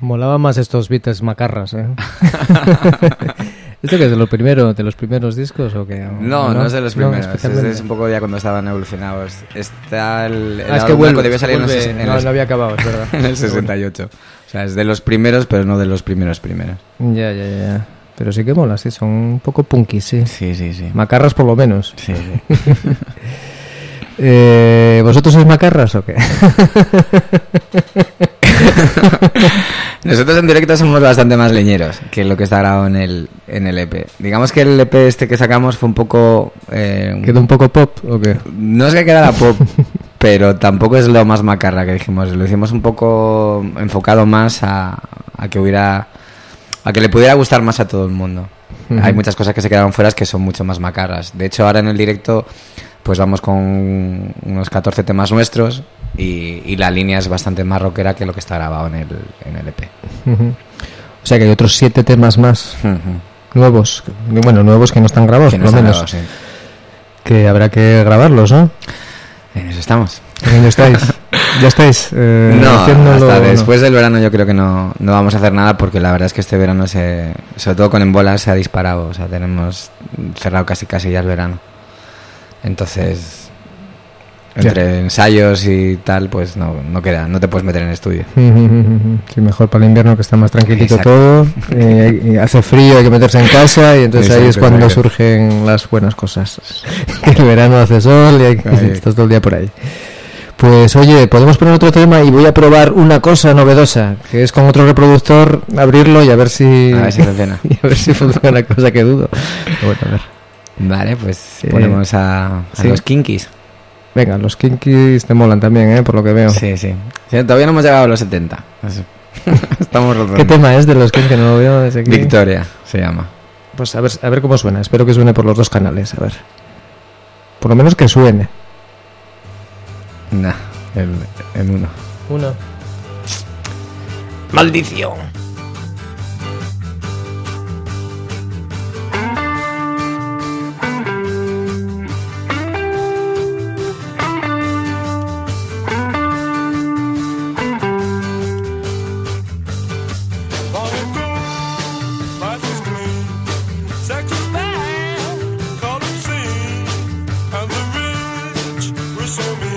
Molaba más estos Beatles macarras, ¿eh? ¿Esto que es de los primeros, de los primeros discos o qué? No, no, no es de los primeros. No, es, es un poco ya cuando estaban evolucionados. Está el, el ah, es que vuelve, debió salir vuelve, en el, no, en el, no había acabado, es verdad. en el sesenta y ocho. O sea, es de los primeros, pero no de los primeros primeros. Ya, ya, ya. Pero sí que mola, sí, son un poco punky, sí. Sí, sí, sí. Macarras por lo menos. Sí, sí. eh, ¿Vosotros sois macarras o qué? Nosotros en directo somos bastante más leñeros que lo que está grabado en el, en el E P. Digamos que el E P este que sacamos fue un poco... Eh, ¿Quedó un poco pop o qué? No es que quedara pop, pero tampoco es lo más macarra que dijimos. Lo hicimos un poco enfocado más a, a que hubiera... a que le pudiera gustar más a todo el mundo. Uh-huh. Hay muchas cosas que se quedaron fuera que son mucho más macarras. De hecho, ahora en el directo pues vamos con unos catorce temas nuestros y, y la línea es bastante más rockera que lo que está grabado en el, en el E P. Uh-huh. O sea que hay otros siete temas más uh-huh. nuevos, bueno, nuevos que no están grabados, que no por lo menos. Grabados, sí. Que habrá que grabarlos, ¿no? En eso estamos. ¿En dónde estáis? ¿Ya estáis? Eh, no, haciéndolo, hasta después no. del verano yo creo que no, no vamos a hacer nada porque la verdad es que este verano, se, sobre todo con Embolas, se ha disparado. O sea, tenemos cerrado casi casi ya el verano. Entonces, entre yeah. ensayos y tal, pues no, no queda, no te puedes meter en el estudio. Sí, mejor para el invierno que está más tranquilito. Exacto. Todo. Eh, hace frío, hay que meterse en casa y entonces exacto, ahí es cuando exacto. surgen las buenas cosas. Que el verano hace sol y hay, estás todo el día por ahí. Pues oye, podemos poner otro tema y voy a probar una cosa novedosa, que es con otro reproductor abrirlo y a ver si a ver si funciona. Y a ver si funciona, cosa que dudo. Pero bueno, a ver. Vale, pues eh, ponemos a, a ¿sí? los Kinkies. Venga, los Kinkies te molan también, ¿eh? Por lo que veo. Sí, sí. sí todavía no hemos llegado a los setenta. Estamos rozando. ¿Qué tema es de los Kinkies? No lo veo desde aquí. Victoria se llama. Pues a ver, a ver cómo suena. Espero que suene por los dos canales. A ver. Por lo menos que suene. Nah, el, el uno. Uno. ¡Maldición!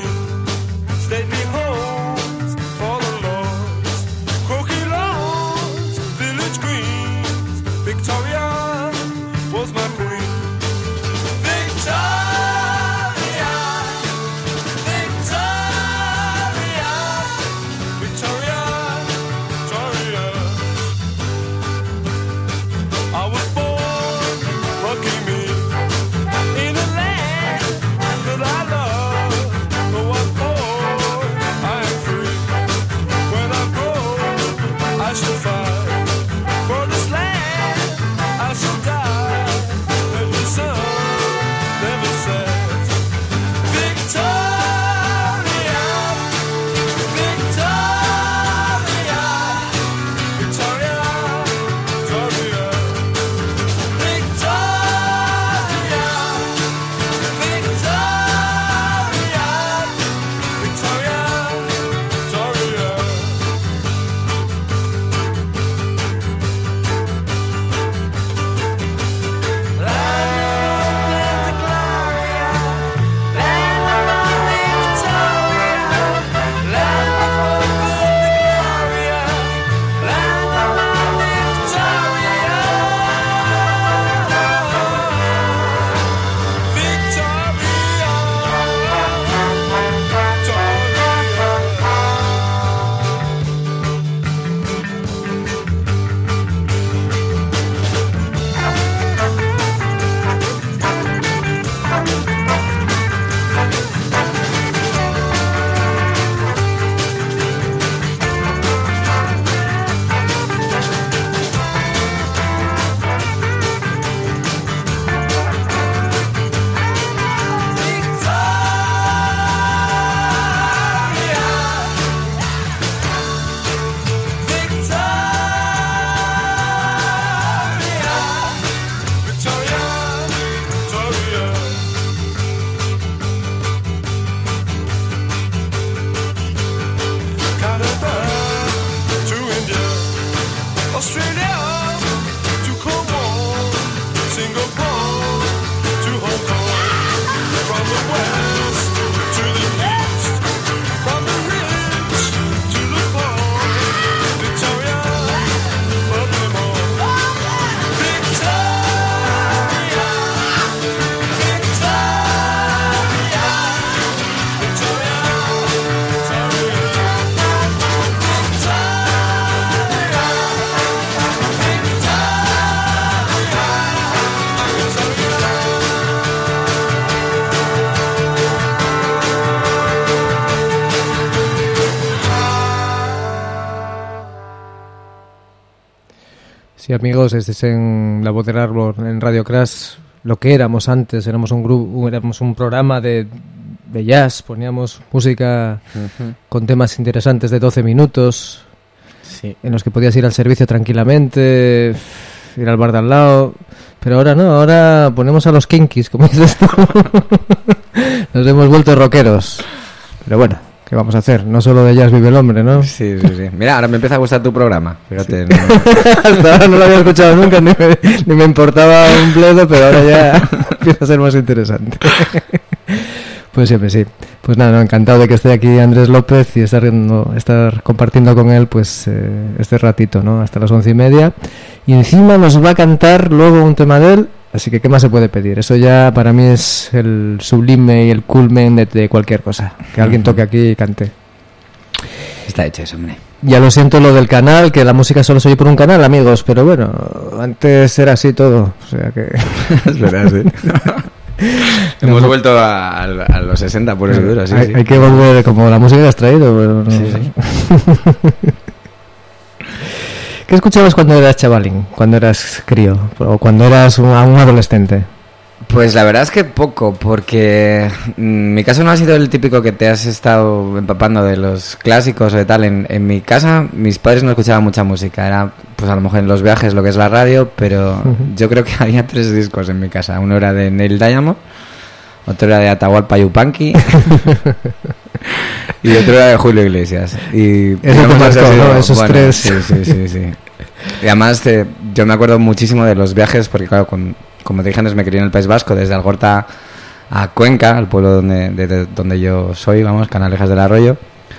Stately homes for the lost, crooked laws Sí, amigos, este es en La Voz del Árbol, en Radio Crash, lo que éramos antes, éramos un grupo, éramos un programa de, de jazz, poníamos música uh-huh. con temas interesantes de doce minutos, sí. en los que podías ir al servicio tranquilamente, ir al bar de al lado, pero ahora no, ahora ponemos a los Kinkies, como dices tú. Nos hemos vuelto rockeros, pero bueno, ¿qué vamos a hacer? No solo de jazz vive el hombre, ¿no? Sí, sí, sí. Mira, ahora me empieza a gustar tu programa, fíjate. Sí. No... Hasta ahora no lo había escuchado nunca, ni me, ni me importaba un bledo, pero ahora ya empieza a ser más interesante. Pues siempre sí. Pues nada, no, encantado de que esté aquí Andrés López y estar, no, estar compartiendo con él pues eh, este ratito, ¿no? Hasta las once y media. Y encima nos va a cantar luego un tema de él, así que ¿qué más se puede pedir? Eso ya para mí es el sublime y el culmen de, de cualquier cosa. Que alguien toque aquí y cante. Está hecho eso, hombre. Ya lo siento lo del canal, que la música solo se oye por un canal, amigos, pero bueno, antes era así todo. O sea que... es verdad, sí. Hemos no, vuelto a, a los sesenta por eso duro, sí, hay, sí. Hay que volver como la música que has traído, pero no. Sí, sí. ¿Qué escuchabas cuando eras chavalín, cuando eras crío o cuando eras un, un adolescente? Pues la verdad es que poco, porque en mi caso no ha sido el típico que te has estado empapando de los clásicos o de tal. En, en mi casa mis padres no escuchaban mucha música, era pues a lo mejor en los viajes lo que es la radio, pero uh-huh. yo creo que había tres discos en mi casa. Uno era de Neil Diamond, otro era de Atahualpa Yupanqui y otro era de Julio Iglesias. Y eso te marcó, ¿no? Esos bueno, tres. Sí, sí, sí, sí. Y además eh, yo me acuerdo muchísimo de los viajes, porque claro, con, como te dije antes, me crié en el País Vasco, desde Algorta a Cuenca, al pueblo donde, de, de, donde yo soy, vamos, Canalejas del Arroyo,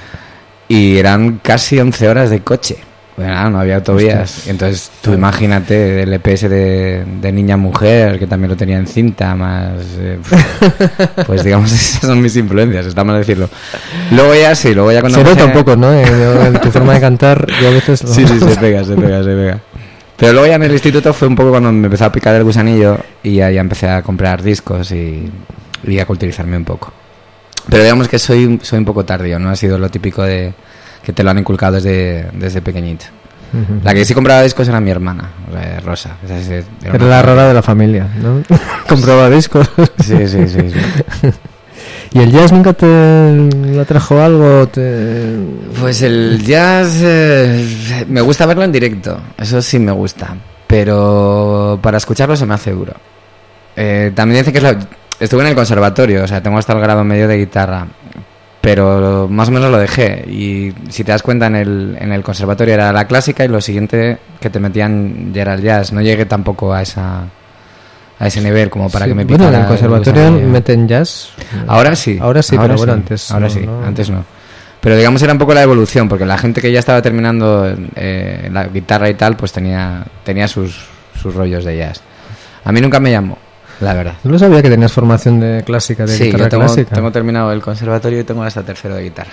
y eran casi once horas de coche. Bueno, no había autovías. Entonces tú imagínate el E P S de, de Niña Mujer, que también lo tenía en cinta, más eh, pues digamos esas son mis influencias, está mal decirlo. Luego ya sí, luego ya cuando se nota empecé... un poco, ¿no? En, en tu forma de cantar, yo a veces lo... sí, sí, se pega, se pega, se pega. Pero luego ya en el instituto fue un poco cuando me empezó a picar el gusanillo y ya, ya empecé a comprar discos y, y a culturizarme un poco. Pero digamos que soy soy un poco tardío, no ha sido lo típico de que te lo han inculcado desde, desde pequeñito. Uh-huh. La que sí compraba discos era mi hermana, o sea, Rosa. Esa sí, era era la rara de la familia, ¿no? Compraba discos. Sí, sí, sí, sí. ¿Y el jazz nunca te le trajo algo? Te... Pues el jazz eh, me gusta verlo en directo, eso sí me gusta, pero para escucharlo se me hace duro. Eh, también dice que es la... estuve en el conservatorio, o sea, tengo hasta el grado medio de guitarra, pero más o menos lo dejé. Y si te das cuenta, en el, en el conservatorio era la clásica y lo siguiente que te metían ya era el jazz. No llegué tampoco a esa a ese nivel como para sí, que me picara. Bueno, en el conservatorio meten jazz. Ahora sí. Ahora sí, ahora pero sí. bueno, antes Ahora no, sí, no. antes no. Pero digamos era un poco la evolución, porque la gente que ya estaba terminando eh, la guitarra y tal, pues tenía tenía sus, sus rollos de jazz. A mí nunca me llamó, la verdad. No sabía que tenías formación de clásica, de sí, guitarra yo tengo, clásica. tengo terminado el conservatorio y tengo hasta tercero de guitarra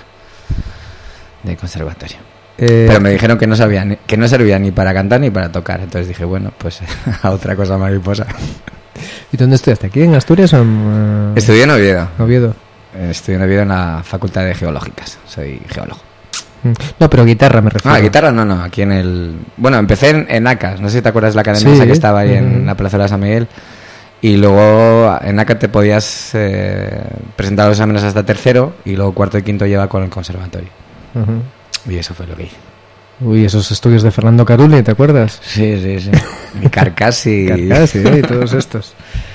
de conservatorio. Eh, Pero me dijeron que no sabía ni, que no servía ni para cantar ni para tocar. Entonces dije, bueno, pues a otra cosa mariposa. ¿Y dónde estudiaste? ¿Aquí en Asturias o en, uh... Estudié en Oviedo. Oviedo. Estudié en Oviedo en la Facultad de Geológicas. Soy geólogo. No, pero guitarra me refiero. Ah, guitarra no, no. Aquí en el... Bueno, empecé en, en A C A S. No sé si te acuerdas de la academia sí, que estaba ahí uh-huh. en la Plaza de San Miguel. Y luego en A C A te podías eh, presentar los exámenes hasta tercero y luego cuarto y quinto lleva con el conservatorio. Uh-huh. Y eso fue lo que hice. Uy, esos estudios de Fernando Carulli, ¿te acuerdas? Sí, sí, sí. Y Carcassi. Carcassi, ¿eh? Y todos estos.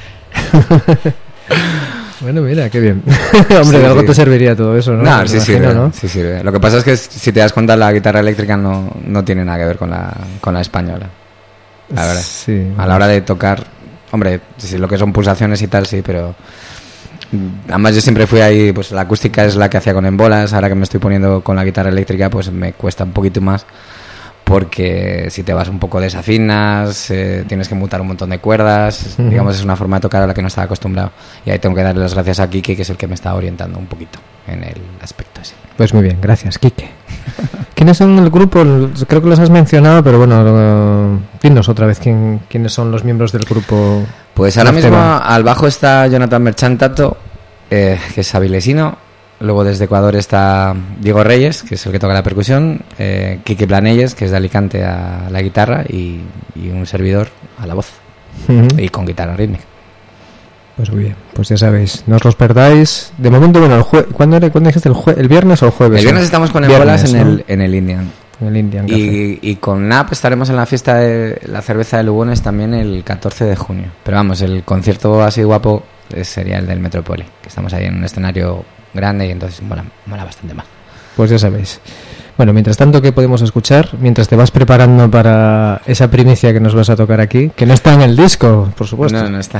Bueno, mira, qué bien. Hombre, sí, de algo sí. te serviría todo eso, ¿no? No, Me sí imagino, sirve, ¿no? sí sirve. Lo que pasa es que si te das cuenta, la guitarra eléctrica no, no tiene nada que ver con la, con la española. La verdad. Sí. A la hora de tocar, hombre, sí, lo que son pulsaciones y tal, sí, pero... Además yo siempre fui ahí, pues la acústica es la que hacía con embolas. Ahora que me estoy poniendo con la guitarra eléctrica, pues me cuesta un poquito más, porque si te vas un poco desafinas, eh, tienes que mutar un montón de cuerdas. Uh-huh. Digamos, es una forma de tocar a la que no estaba acostumbrado, y ahí tengo que darle las gracias a Quique, que es el que me está orientando un poquito en el aspecto ese. Pues muy bien, gracias, Quique. ¿Quiénes son el grupo? Creo que los has mencionado, pero bueno, uh, dinos otra vez quién, quiénes son los miembros del grupo. Pues ahora mismo al bajo está Jonathan Merchantato, eh, que es avilesino, Luego desde Ecuador está Diego Reyes, que es el que toca la percusión, eh, Quique Planelles, que es de Alicante a la guitarra, y, y un servidor a la voz, Uh-huh. y con guitarra rítmica. Pues muy bien, pues ya sabéis, no os los perdáis. De momento, bueno, el jue- ¿cuándo era? ¿Cuándo dijiste? ¿El, jue- ¿El viernes o el jueves? El viernes estamos con Viernes, Ébolas en, ¿no? el, en el Indian. En el Indian Café. Y, y con N A P estaremos en la fiesta de la cerveza de Lugones también el catorce de junio. Pero vamos, el concierto así guapo eh, sería el del Metrópoli, que estamos ahí en un escenario grande y entonces mola, mola bastante más. Pues ya sabéis. Bueno, mientras tanto, ¿qué podemos escuchar? Mientras te vas preparando para esa primicia que nos vas a tocar aquí, que no está en el disco, por supuesto. No, no está.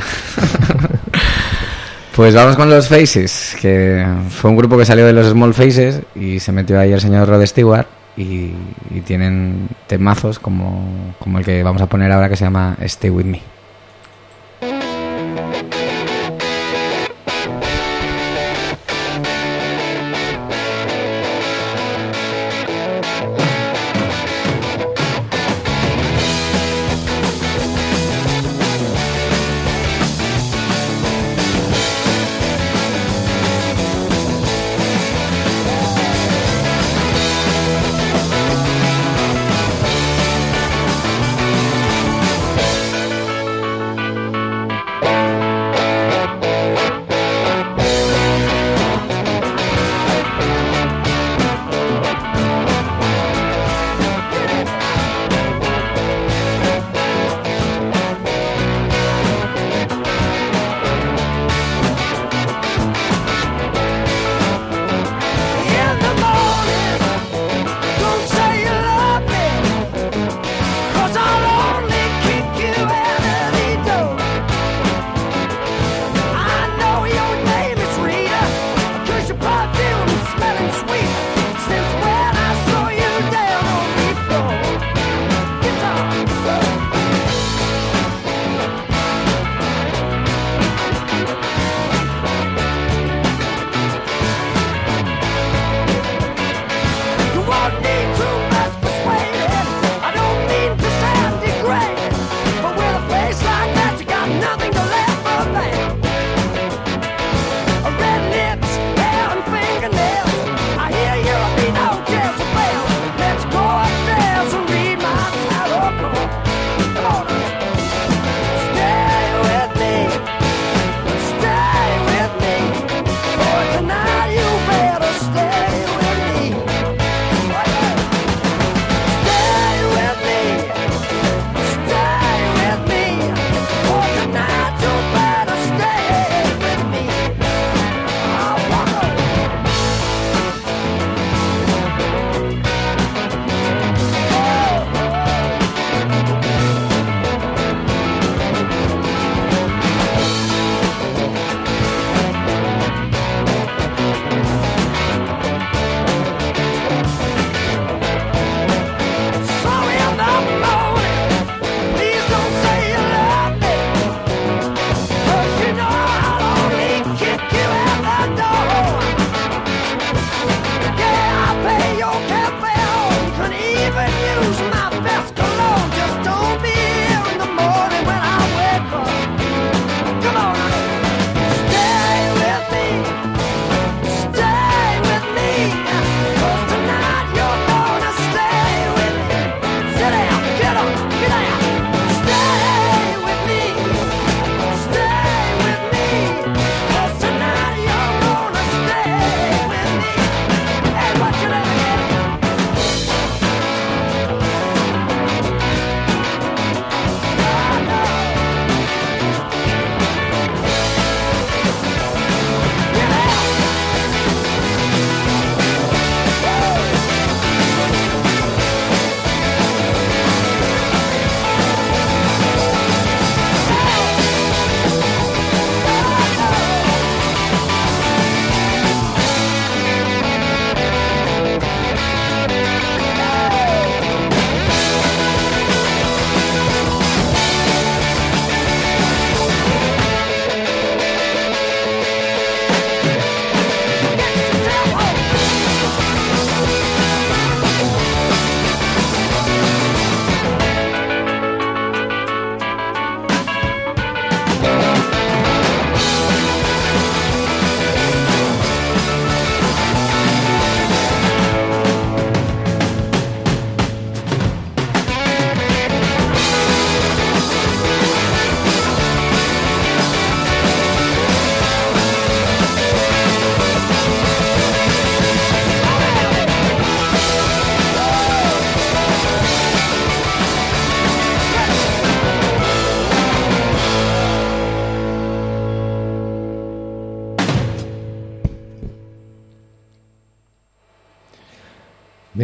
Pues vamos con los Faces, que fue un grupo que salió de los Small Faces y se metió ahí el señor Rod Stewart y, y tienen temazos como, como el que vamos a poner ahora, que se llama Stay With Me.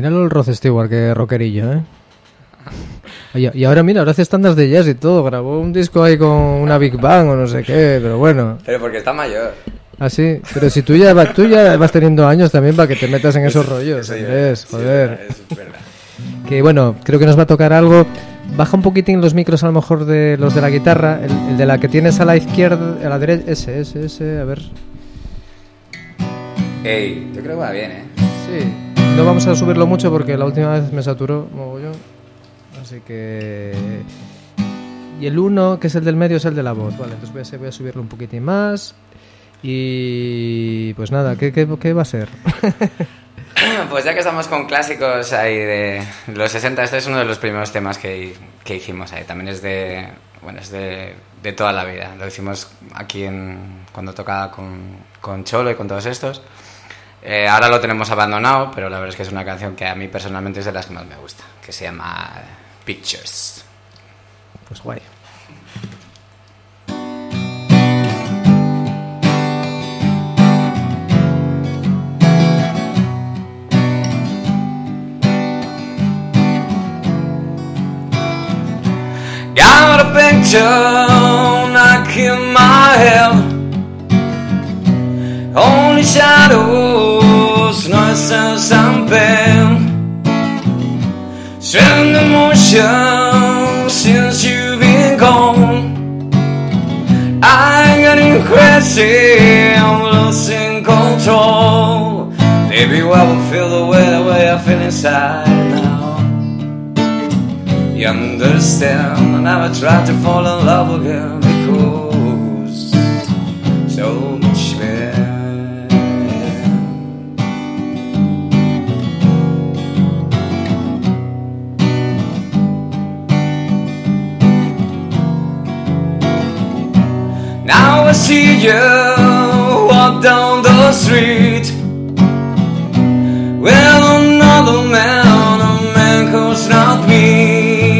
míralo el Rod Stewart, que rockerillo, ¿eh? Y, y ahora mira, ahora hace standards de jazz y todo. Grabó un disco ahí con una Big Bang o no sé qué, pero bueno. Pero porque está mayor. Ah, sí, pero si tú ya, vas, tú ya vas teniendo años también para que te metas en esos rollos, Andrés, joder. Sí, es verdad. Que bueno, creo que nos va a tocar algo. Baja un poquitín los micros a lo mejor de los de la guitarra, el, el de la que tienes a la izquierda, a la derecha, ese, ese, ese, a ver. Ey, yo creo que va bien, ¿eh? Sí, no vamos a subirlo mucho porque la última vez me saturó mogollón, así que... Y el uno, que es el del medio, es el de la voz, vale, entonces voy a, voy a subirlo un poquitín más. Y pues nada, ¿qué, qué, qué va a ser? Pues ya que estamos con clásicos ahí de los sesenta, este es uno de los primeros temas que, que hicimos ahí. También es de, bueno, es de, de toda la vida. Lo hicimos aquí en, cuando tocaba con, con Cholo y con todos estos. Eh, ahora lo tenemos abandonado, pero la verdad es que es una canción que a mí personalmente es de las que más me gusta, que se llama Pictures. Pues guay. Got a picture knocking my head, only shadows, noises and pain. Strange emotion since you've been gone. I'm getting crazy, I'm losing control. Baby, I will feel the way, the way I feel inside now. You understand, I never tried to fall in love again because so much pain. Now I see you walk down the street with another man, a man who's not me.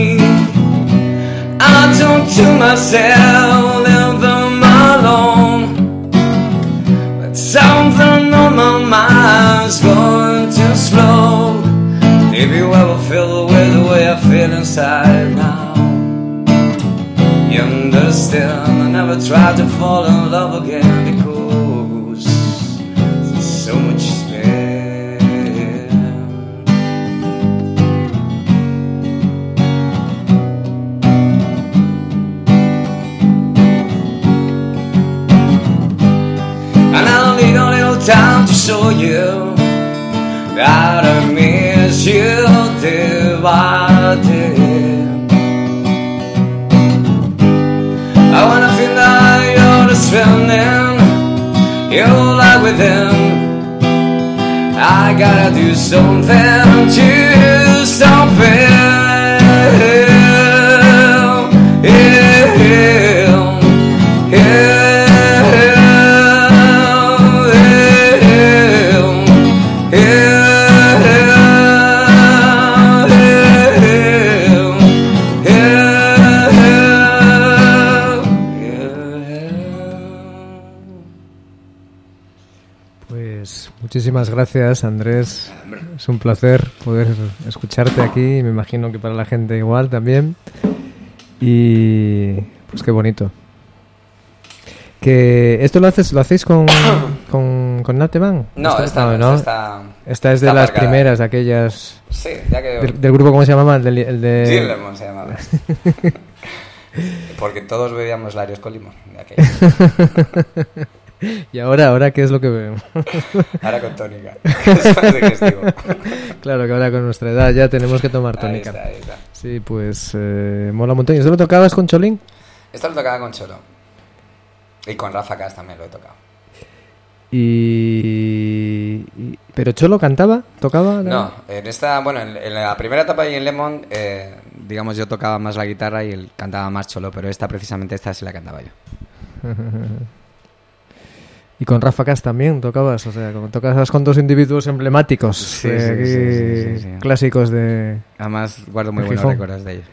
I talk to myself, leave them alone, but something on my mind's going too slow. Maybe I will feel the way, the way I feel inside now. You understand, I never tried to fall in love again because there's so much space. Time to show you that I miss you day by day. I wanna feel like you're the spending your life with him. I gotta do something to stop it. Yeah, yeah, yeah. Muchísimas gracias, Andrés. Es un placer poder escucharte aquí. Me imagino que para la gente igual también. Y pues qué bonito. Que esto lo haces, lo hacéis con con con Nateman. No, esta, esta no, ¿no? Esta, esta es de esta las marcada. Primeras, de aquellas. Sí, ya que del, del grupo, ¿cómo se llamaba? El de, el de... Gin Lemon se llamaba. Porque todos bebíamos Larios con limón de aquella. Y ahora, ahora ¿qué es lo que vemos? Ahora con tónica. Es más digestivo. Claro que ahora con nuestra edad ya tenemos que tomar tónica. Ahí está, ahí está. Sí, pues eh, mola un montón. ¿Y esto lo tocabas con Cholín? Esto lo tocaba con Cholo. Y con Rafa Cas también lo he tocado. Y... y... ¿Pero Cholo cantaba? ¿Tocaba? No, en esta, bueno, en, en la primera etapa y en Lemon, eh, digamos, yo tocaba más la guitarra y él cantaba más Cholo, pero esta, precisamente esta, sí la cantaba yo. Y con Rafa Cas también tocabas, o sea, como tocabas con dos individuos emblemáticos, sí, eh, sí, aquí, sí, sí, sí, sí. clásicos de... Además, guardo muy de buenos Gijón. recuerdos de ellos.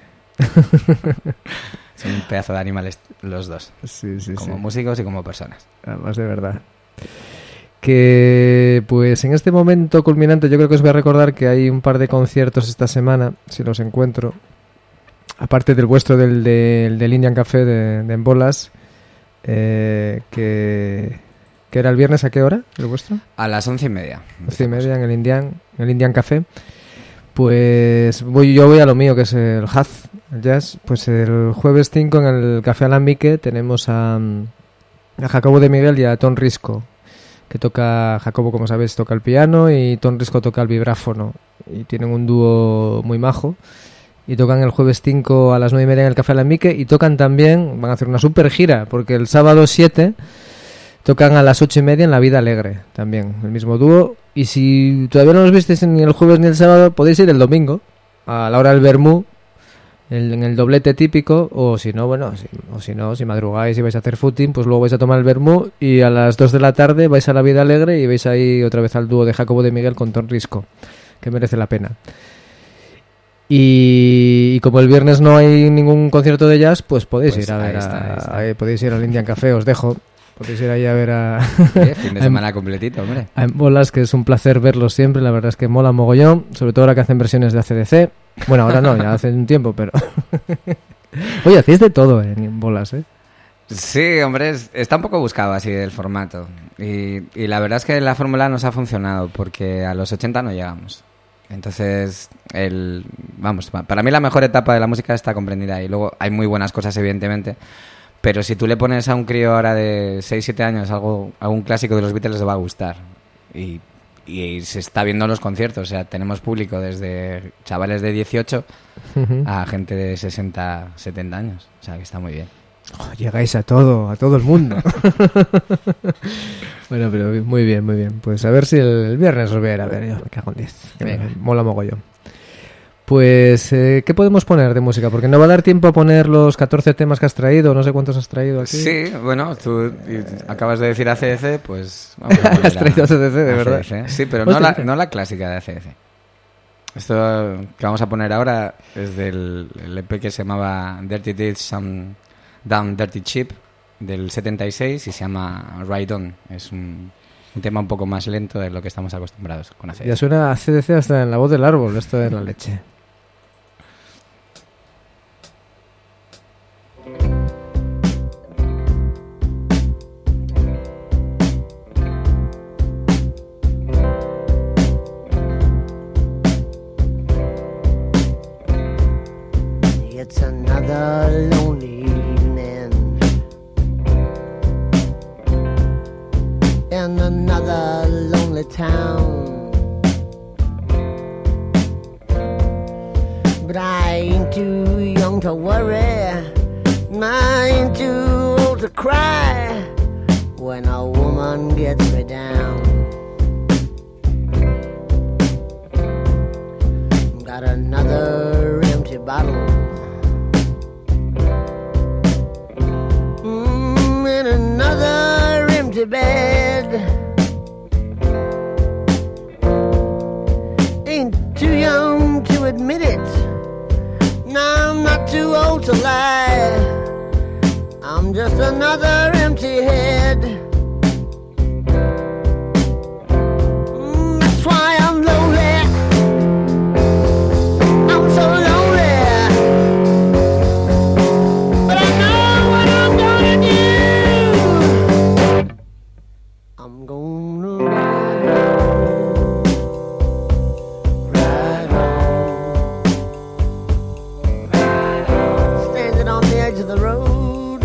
Son un pedazo de animales los dos, Sí, sí, como sí. músicos y como personas. Además, de verdad. que pues en este momento culminante yo creo que os voy a recordar que hay un par de conciertos esta semana, si los encuentro, aparte del vuestro del, del, del Indian Café de, de En Bolas, eh, que, que era el viernes. ¿A qué hora el vuestro? A las once y media. Once y media en el Indian, en el Indian Café. Pues voy, yo voy a lo mío, que es el jazz, el jazz. Pues el jueves cinco en el Café Alambique tenemos a, a Jacobo de Miguel y a Tom Risco, que toca, Jacobo, como sabéis, toca el piano y Tom Risco toca el vibráfono. Y tienen un dúo muy majo. Y tocan el jueves cinco a las nueve y media en el Café Alambique. Y tocan también, van a hacer una super gira, porque el sábado siete tocan a las ocho y media en La Vida Alegre, también, el mismo dúo. Y si todavía no los visteis ni el jueves ni el sábado, podéis ir el domingo, a la hora del vermú, el, en el doblete típico, o si no, bueno, si, o si no, si madrugáis y vais a hacer footing, pues luego vais a tomar el vermú y a las dos de la tarde vais a La Vida Alegre y vais ahí otra vez al dúo de Jacobo de Miguel con Tom Risco, que merece la pena. Y, y como el viernes no hay ningún concierto de jazz, pues podéis pues ir a ver, está, a, ahí está. a, podéis ir al Indian Café, os dejo. Podéis ir ahí a ver a... ¿Qué? Fin de semana completito, hombre. A En Bolas, que es un placer verlos siempre. La verdad es que mola mogollón. Sobre todo ahora que hacen versiones de A C D C. Bueno, ahora no, ya hace un tiempo, pero... Oye, hacéis de todo en En Bolas, ¿eh? Sí, hombre, es, está un poco buscado así el formato. Y, y la verdad es que la fórmula nos ha funcionado, porque a los ochenta no llegamos. Entonces, el vamos, para mí la mejor etapa de la música está comprendida ahí. Luego hay muy buenas cosas, evidentemente. Pero si tú le pones a un crío ahora de seis siete años algo, algún clásico de los Beatles, le va a gustar. Y, y se está viendo en los conciertos. O sea, tenemos público desde chavales de dieciocho uh-huh. a gente de sesenta, setenta años. O sea, que está muy bien. Oh, llegáis a todo, a todo el mundo. Bueno, pero muy bien, muy bien. Pues a ver si el, el viernes os voy a ir a ver. Yo me cago en diez. Mola mogollón. Pues, eh, ¿qué podemos poner de música? Porque no va a dar tiempo a poner los catorce temas que has traído, no sé cuántos has traído aquí. Sí, bueno, tú acabas de decir A C D C, pues... Vamos a has traído A C D C, de verdad. A C D C. Sí, pero no la, no la clásica de A C D C. Esto que vamos a poner ahora es del el E P que se llamaba Dirty Deeds Some Down Dirty Cheap, del setenta y seis, y se llama Ride On. Es un... un tema un poco más lento de lo que estamos acostumbrados con A C D C. Ya suena A C D C hasta en la voz del árbol, esto de la leche. It's another lonely evening in another lonely town, but I ain't too young to worry, I ain't too old to cry when a woman gets me down. Got another empty bottle mm, in another empty bed. Ain't too young to admit it, no, I'm not too old to lie, I'm just another empty head. Mm, that's why I'm lonely, I'm so lonely, but I know what I'm gonna do, I'm gonna ride on, standing on the edge of the road,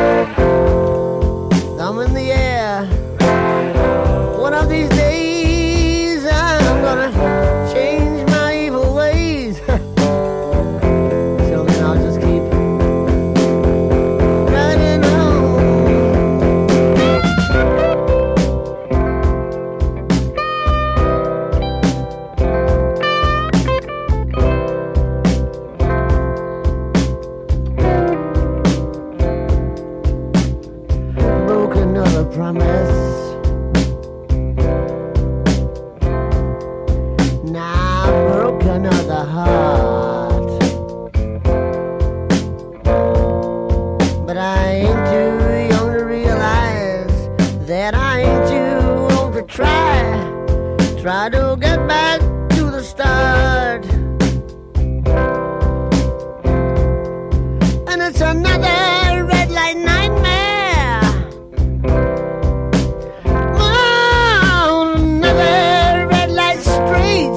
thumb in the air. One of these days I'm gonna change my evil ways. Till then I'll just keep riding on. Broke another promise. Now I broke another heart. But I ain't too young to realize that I ain't too old to Try to get back to the start. And it's another red light nightmare. Oh, another red light street.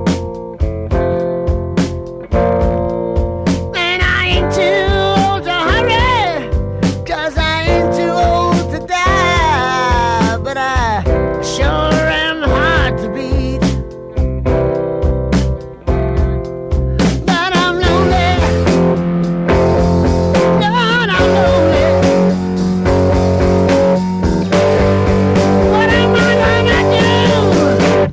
And I ain't too old to hurry, 'cause I ain't too old to die. But I sure am hard to beat. But I'm lonely. God, I'm lonely. What am I gonna do?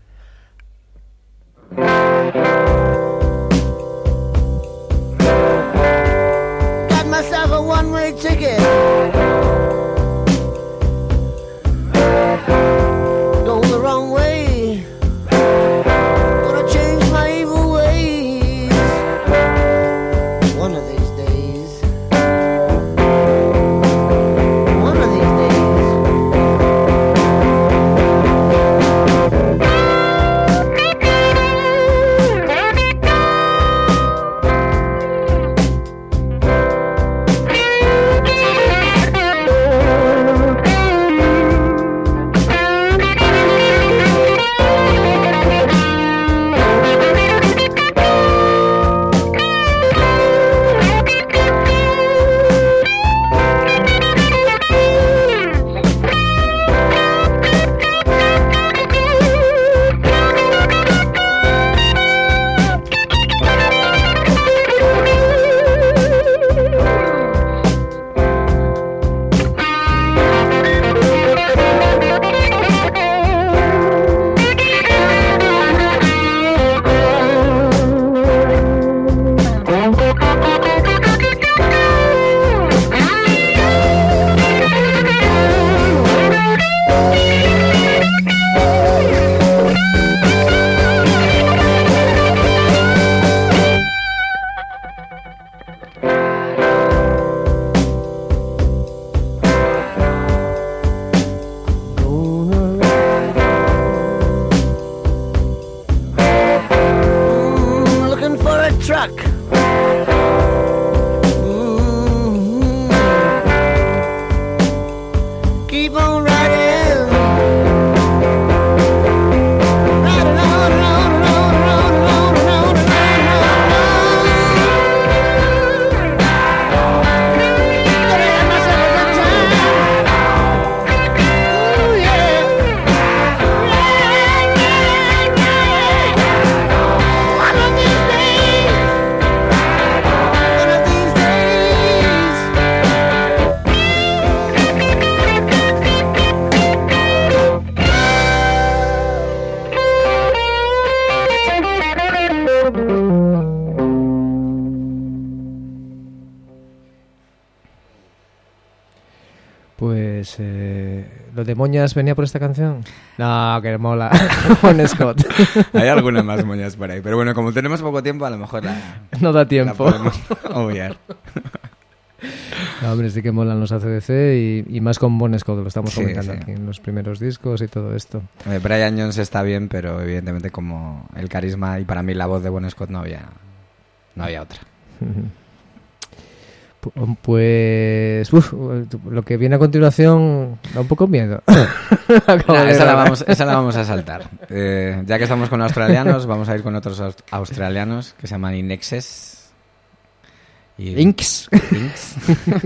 Got myself a one-way ticket. Going the wrong way. Gonna change my evil ways. One of these days. One of these days. Mm, looking for a truck. Mm, keep on riding. Riding on and on and on and on and on and on and on and on. Gonna have myself a good time. Ooh, yeah. Right, right, right. One of these days. One of these days. Pues eh, lo de moñas venía por esta canción. No, que mola. Bon Scott. Hay algunas más moñas por ahí. Pero bueno, como tenemos poco tiempo, a lo mejor la, No da la tiempo. podemos obviar. No, hombre, sí que molan los A C D C y, y más con Bon Scott, lo estamos Sí, comentando sí. aquí en los primeros discos y todo esto. Eh, Brian Jones está bien, pero evidentemente como el carisma y para mí la voz de Bon Scott no había, no había otra. Pu- Pues uf, lo que viene a continuación da un poco miedo. Acabo Nah, de esa, ver la ahora. vamos, esa la vamos a saltar. Eh, ya que estamos con australianos, vamos a ir con otros aus- australianos que se llaman Inexes. Y... Inks. Inks.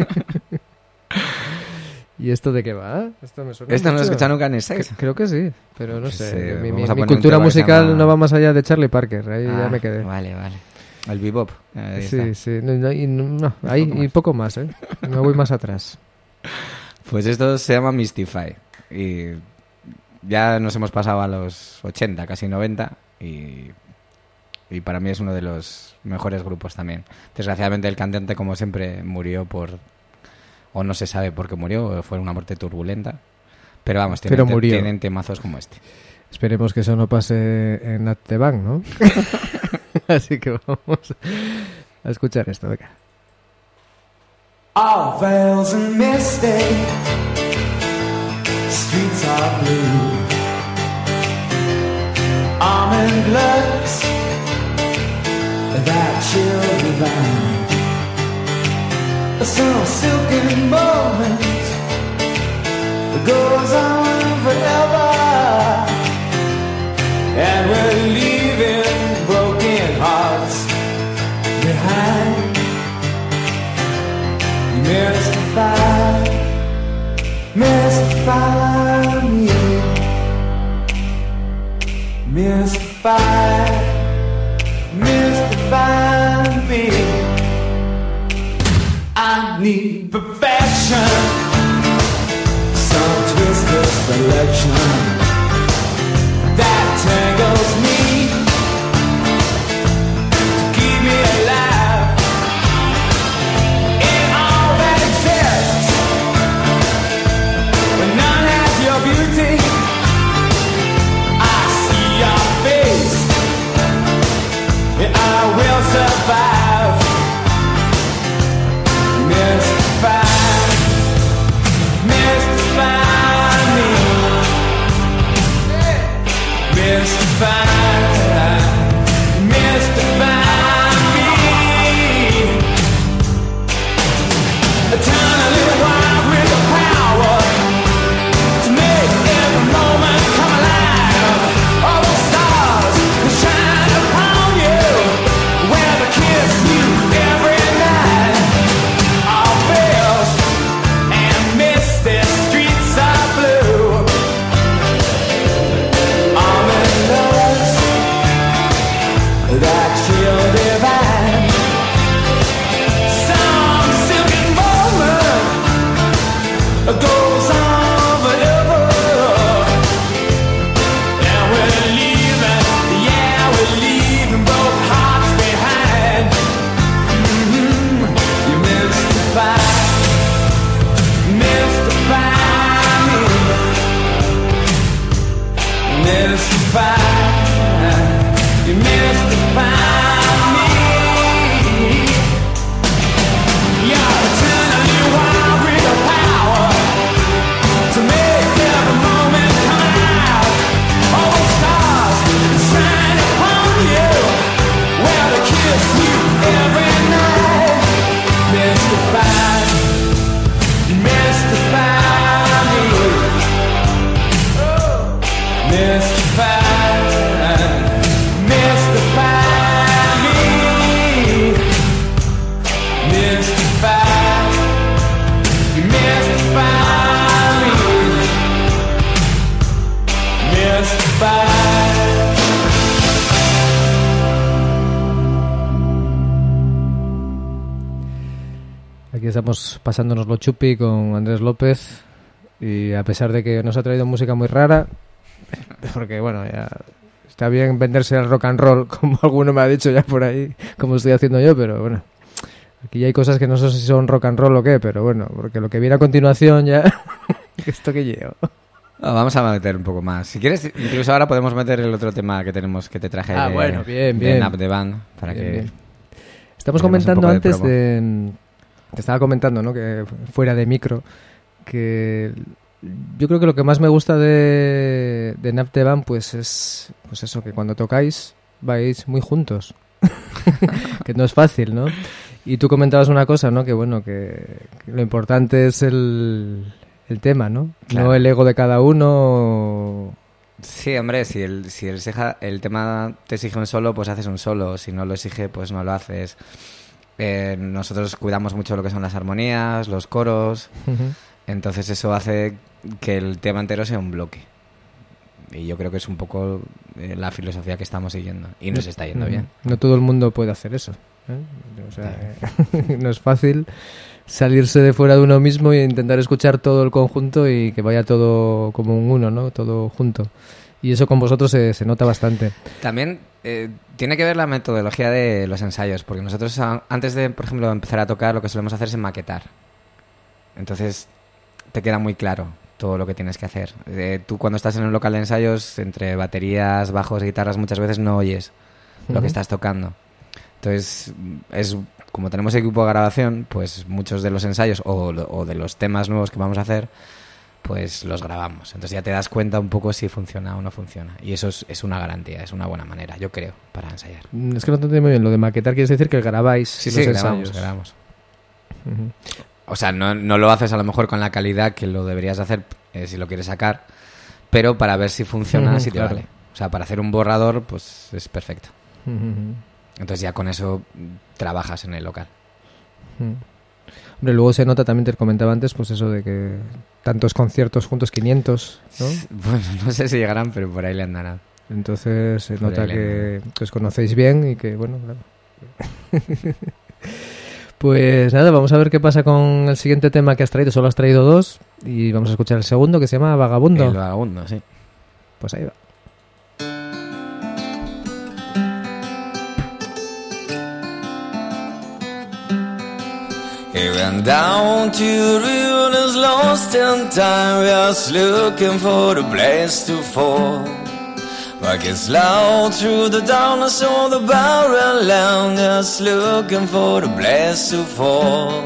¿Y esto de qué va? Esto me suena ¿Esto no lo he mucho. escuchado nunca en Essex? Cre- Creo que sí, pero no Pues, sé. eh, mi mi- vamos a mi poner un cultura tema que se musical llama- no va más allá de Charlie Parker. Ahí ya Ah, me quedé. Vale, vale. El bebop. Ahí Sí, está. sí. No, no, y no, no, ahí poco y más. poco más, ¿eh? No voy más atrás. Pues esto se llama Mystify. Y ya nos hemos pasado a los ochenta, casi noventa. Y, y para mí es uno de los mejores grupos también. Desgraciadamente el cantante, como siempre, murió por... O no se sabe por qué murió, o fue una muerte turbulenta. Pero vamos, tienen, Pero te- murió. tienen temazos como este. Esperemos que eso no pase en At The Bank, ¿no? Así que vamos a escuchar esto, venga. All veils and misty, streets are blue. iron gloves that chill divine. Some silken moment goes on forever, and we're leaving broken hearts behind. Mystify, mystify me. Mystify, mystify me. I need perfection, some twisted selection that tangles me to keep me alive in all that exists. When none has your beauty, I see your face, and I will survive. Mystify, mystify me. Mystify, mystify me. Eternally wild with the power to make every moment come alive. All the stars will shine upon you, where to kiss you every night. All veils and misty streets are blue. Arm in loves that chill divine. Some silken moment goes on forever, and we're leaving, yeah, we're leaving both hearts behind. Mm-hmm. You mystify, mystify me. Mystify, you mystify me. You're eternally wild with the power to make every moment come alive. All the stars shine upon you, where to kiss you every night. Mystify, mystify me. Mystify, mystify me. Mystify, mystify me. Mystify. Aquí estamos pasándonos lo chupi con Andrés López, y a pesar de que nos ha traído música muy rara, porque bueno, ya está bien venderse al rock and roll, como alguno me ha dicho ya por ahí, como estoy haciendo yo, pero bueno, aquí ya hay cosas que no sé si son rock and roll o qué, pero bueno, porque lo que viene a continuación ya, esto que llevo. Oh, vamos a meter un poco más. Si quieres, incluso ahora podemos meter el otro tema que tenemos, que te traje ah, de, bueno, bien, de bien. Nap de Band, para Bien, que... bien. Estamos tenemos comentando un poco de antes promo. de... Te estaba comentando, ¿no?, que fuera de micro, que yo creo que lo que más me gusta de, de Nap de Band, pues es pues eso, que cuando tocáis vais muy juntos. Que no es fácil, ¿no? Y tú comentabas una cosa, ¿no?, que bueno, que, que lo importante es el, el tema, ¿no? Claro. No el ego de cada uno. Sí, hombre, si el, si el, exija- el tema te exige un solo, pues haces un solo. Si no lo exige, pues no lo haces. Eh, nosotros cuidamos mucho lo que son las armonías, los coros. Uh-huh. Entonces eso hace que el tema entero sea un bloque. Y yo creo que es un poco eh, la filosofía que estamos siguiendo. Y nos está yendo No, bien. No todo el mundo puede hacer eso, ¿eh? O sea, eh, no es fácil salirse de fuera de uno mismo e intentar escuchar todo el conjunto y que vaya todo como un uno, ¿no? Todo junto. Y eso con vosotros se, se nota bastante. También eh, tiene que ver la metodología de los ensayos. Porque nosotros a- antes de, por ejemplo, empezar a tocar, lo que solemos hacer es maquetar. Entonces te queda muy claro todo lo que tienes que hacer. Eh, tú cuando estás en un local de ensayos, entre baterías, bajos y guitarras, muchas veces no oyes lo Ujú. que estás tocando. Entonces, es como tenemos equipo de grabación, pues muchos de los ensayos o, lo- o de los temas nuevos que vamos a hacer, pues los grabamos. Entonces ya te das cuenta un poco si funciona o no funciona. Y eso es, es una garantía, es una buena manera, yo creo, para ensayar. Es que no te entiendo muy bien. Lo de maquetar quieres decir que grabáis Sí, los sí, ensayos. grabamos, grabamos. Uh-huh. O sea, no, no lo haces a lo mejor con la calidad que lo deberías hacer eh, si lo quieres sacar, pero para ver si funciona, Uh-huh, si te claro. vale. O sea, para hacer un borrador, pues es perfecto. Uh-huh. Entonces ya con eso trabajas en el local. Uh-huh. Hombre, luego se nota, también te comentaba antes, pues eso de que tantos conciertos juntos, quinientos, ¿no? Bueno, no sé si llegarán, pero por ahí le andarán. Entonces se Por nota ahí le que, que os conocéis bien y que, bueno, claro. Pues nada, vamos a ver qué pasa con el siguiente tema que has traído. Solo has traído dos y vamos a escuchar el segundo, que se llama Vagabundo. El vagabundo, sí. Pues ahí va. He went down to the ruins, lost in time, just looking for the place to fall. Like it's loud through the darkness of the barren land, just looking for the place to fall.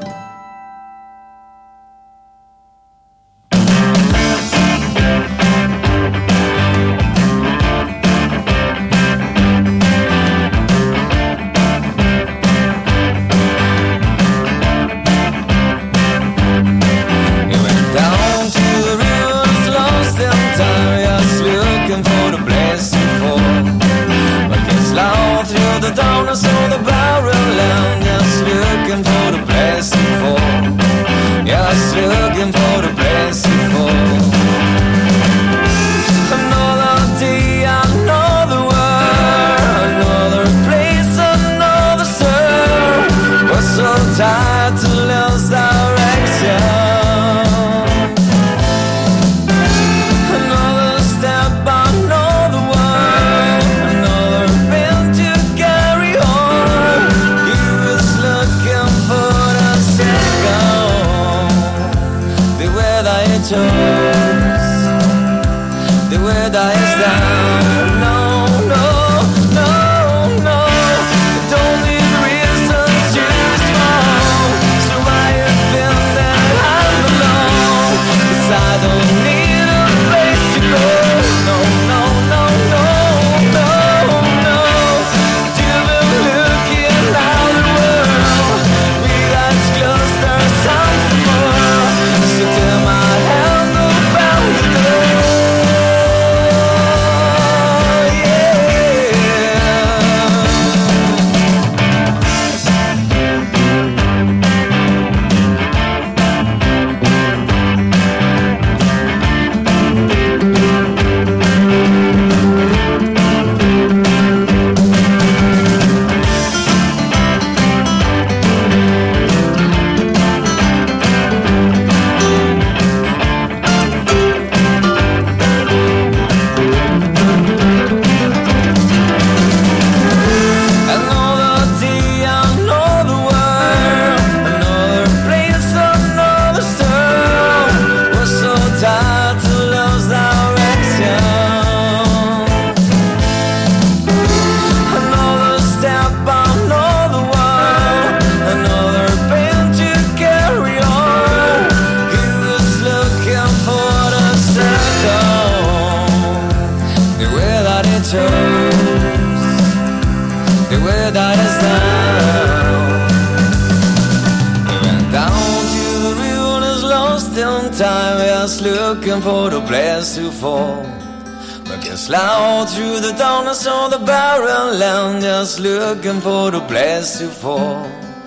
Looking for the place to fall. But it's loud through the darkness of the barren land. Just looking for the place to fall.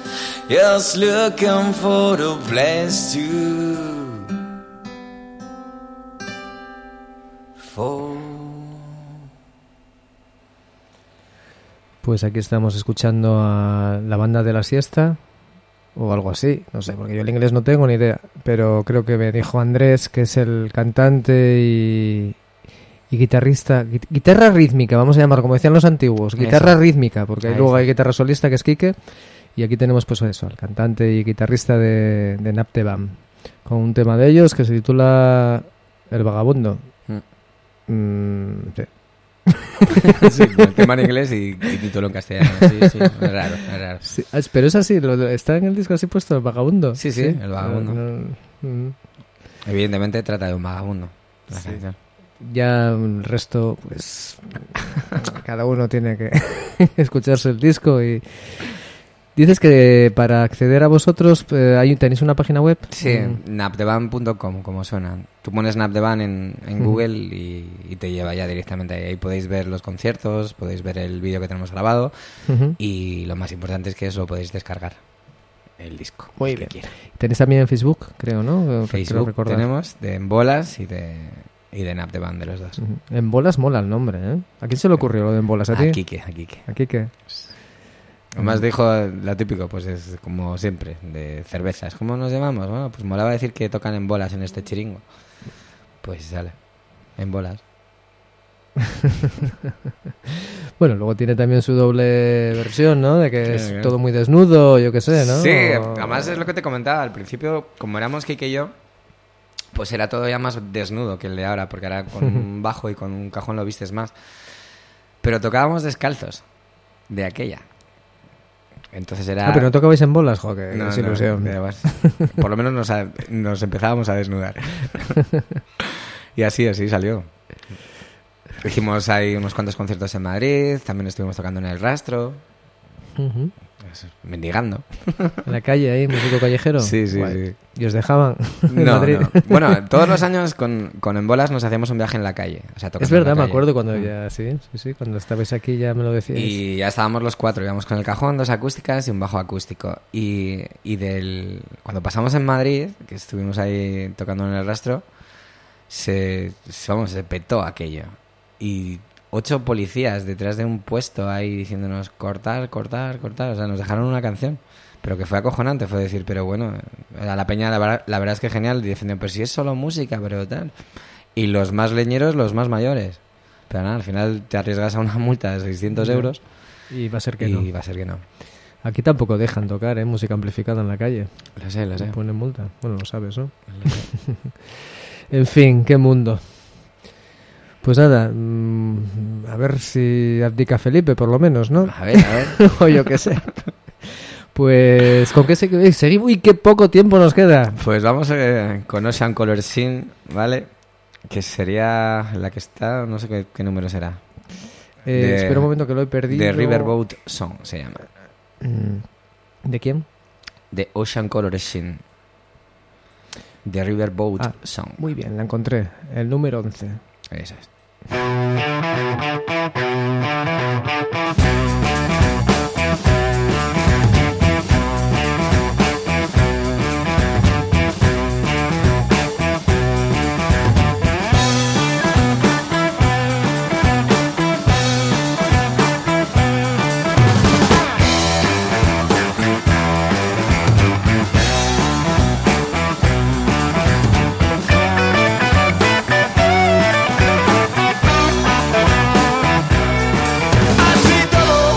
Just looking for the place to fall. Pues aquí estamos escuchando a la banda de la siesta o algo así, no sé, porque yo el inglés no tengo ni idea, pero creo que me dijo Andrés, que es el cantante y, y guitarrista, gui- guitarra rítmica, vamos a llamarlo, como decían los antiguos, guitarra Eso. rítmica, porque Ahí luego está. hay guitarra solista que es Quique, y aquí tenemos pues eso, el cantante y guitarrista de, de Naptebam, con un tema de ellos que se titula El Vagabundo. Mm. Mm, sí. Sí, el tema en inglés y, y título en castellano. Sí, sí, es raro, es raro. Sí, ah, pero es así, lo, lo- está en el disco así puesto, El Vagabundo. Sí, sí, El Vagabundo. No, no, mm. Evidentemente trata de un vagabundo. La Sí. canción. Ya el resto, pues cada uno tiene que escucharse el disco. Y dices que para acceder a vosotros eh, hay, tenéis una página web. Sí, Mm. napdevan punto com, como suena. Tú pones Napdevan en, en Ujú. Google y, y te lleva ya directamente ahí. Ahí podéis ver los conciertos, podéis ver el vídeo que tenemos grabado Ujú. y lo más importante es que os lo podéis descargar, el disco. Muy el que bien. quiera. Tenéis también Facebook, creo, ¿no? Creo Facebook recordar. tenemos de En Bolas y de, y de Napdevan, de los dos. Ujú. En Bolas mola el nombre, ¿eh? ¿A quién se le ocurrió lo de En Bolas? ¿A ti? A Quique, a Quique. ¿A Quique? Además dijo lo típico, pues es como siempre, de cervezas. ¿Cómo nos llamamos? Bueno, pues molaba decir que tocan en bolas en este chiringo. Pues sale, en bolas. Bueno, luego tiene también su doble versión, ¿no? De que Sí, es claro. todo muy desnudo, yo qué sé, ¿no? Sí, O- además es lo que te comentaba. Al principio, como éramos Kike y yo, pues era todo ya más desnudo que el de ahora, porque ahora con un bajo y con un cajón lo vistes más. Pero tocábamos descalzos, de aquella. Entonces era... Ah, pero no tocabais en bolas, joder, No, qué no, ilusión. además, por lo menos nos, a- nos empezábamos a desnudar. Y así, así salió. Hicimos ahí unos cuantos conciertos en Madrid, también estuvimos tocando en El Rastro, Ujú. pues, mendigando. En la calle ahí, músico callejero. Sí, sí, Guay. sí. ¿Y os dejaban en No, Madrid? no. Bueno, todos los años con, con En Bolas nos hacíamos un viaje en la calle. O sea, tocando Es en la verdad, me calle. acuerdo cuando Mm. ya, sí, sí, sí, cuando estabais aquí ya me lo decíais. Y ya estábamos los cuatro, íbamos con el cajón, dos acústicas y un bajo acústico. Y, y del cuando pasamos en Madrid, que estuvimos ahí tocando en El Rastro, se, se- vamos, se petó aquello. Y ocho policías detrás de un puesto ahí diciéndonos cortar, cortar, cortar. O sea, nos dejaron una canción. Pero que fue acojonante, fue decir, pero bueno, a la peña la, verdad- la verdad es que genial. Y diciendo, pues si es solo música, pero tal. Y los más leñeros, los más mayores. Pero nada, al final te arriesgas a una multa de seiscientos Ya. euros. Y va a ser que Y no. va a ser que no. Aquí tampoco dejan tocar, ¿eh? Música amplificada en la calle. Lo sé, lo sé. Ponen multa. Bueno, lo sabes, ¿no? En fin, qué mundo. Pues nada, mm, a ver si abdica Felipe, por lo menos, ¿no? A ver, a ver. O yo qué sé. Pues, ¿con qué se- seguimos? Uy, qué poco tiempo nos queda. Pues vamos eh, con Ocean Color Scene, ¿vale? Que sería la que está, no sé qué, qué número será. Eh, De- espera un momento que lo he perdido. De Riverboat Song se llama. Mm, ¿De quién? De Ocean Color Scene. De Riverboat Ah, Song. Muy bien, la encontré. El número once. Eso es. Así todo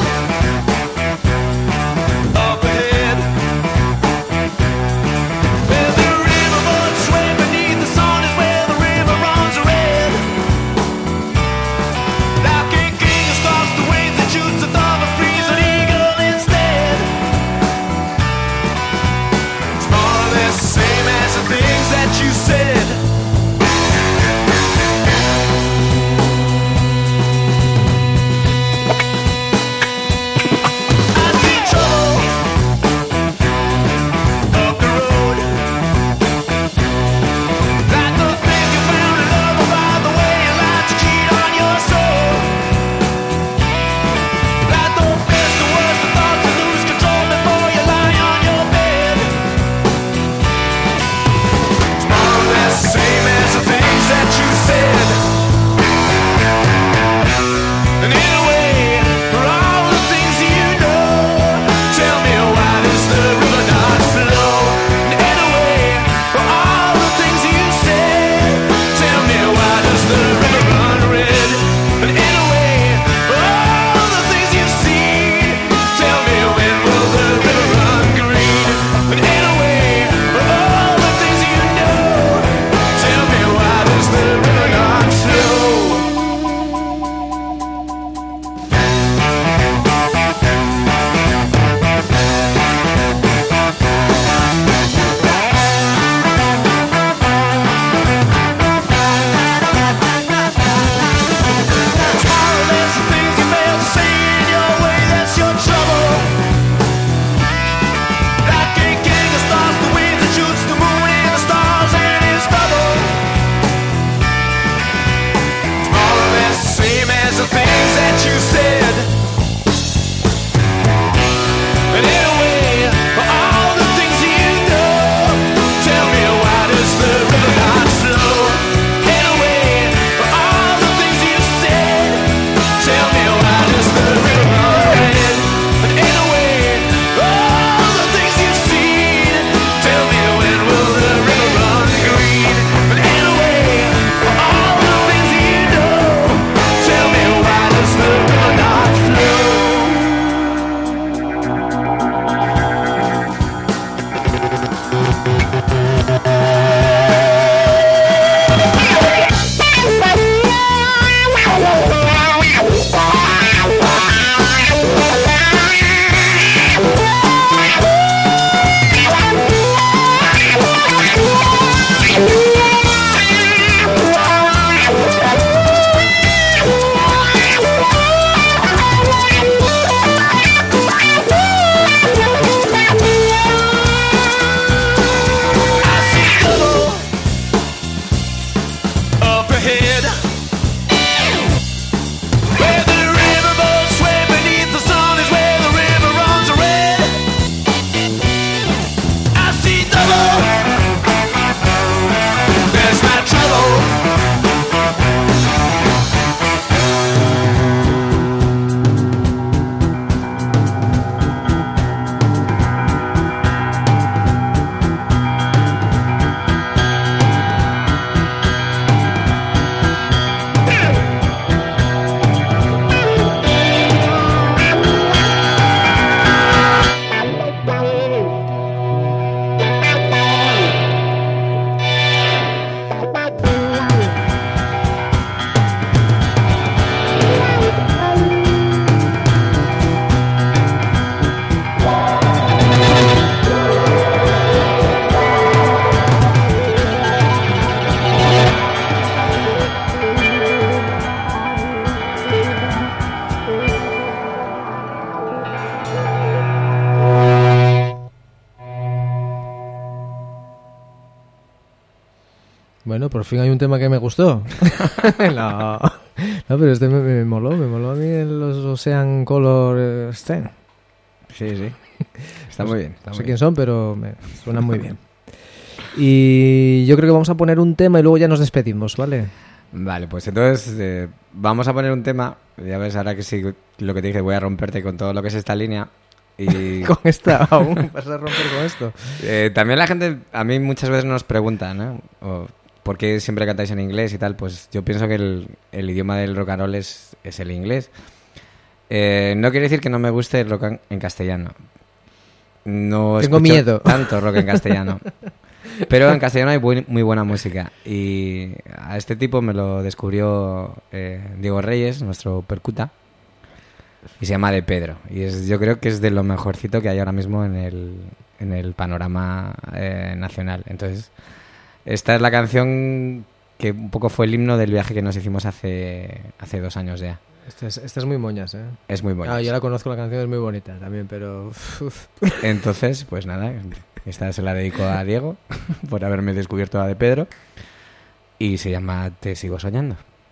Bueno, por fin hay un tema que me gustó. no. no, pero este me, me moló, me moló a mí en los Ocean Color Sten. Sí, sí. Está muy bien. Está no muy sé bien. quién son, pero me suenan muy bien. Y yo creo que vamos a poner un tema y luego ya nos despedimos, ¿vale? Vale, pues entonces eh, vamos a poner un tema. Ya ves, ahora que sí, lo que te dije, voy a romperte con todo lo que es esta línea. Y Con esta aún vas a romper con esto. eh, también la gente, a mí muchas veces nos pregunta, ¿no? O, ¿por qué siempre cantáis en inglés y tal? Pues yo pienso que el, el idioma del rock and roll es, es el inglés. Eh, no quiere decir que no me guste el rock en castellano. No Tengo escucho miedo. tanto rock en castellano. Pero en castellano hay buen, muy buena música. Y a este tipo me lo descubrió eh, Diego Reyes, nuestro percuta. Y se llama De Pedro. Y es, yo creo que es de lo mejorcito que hay ahora mismo en el, en el panorama eh, nacional. Entonces, esta es la canción que un poco fue el himno del viaje que nos hicimos hace, hace dos años ya. Esta es, esta es muy moñas, ¿eh? Es muy buena. Ah, yo la conozco, la canción es muy bonita también, pero... uf. Entonces, pues nada, esta se la dedico a Diego por haberme descubierto a De Pedro. Y se llama Te sigo soñando.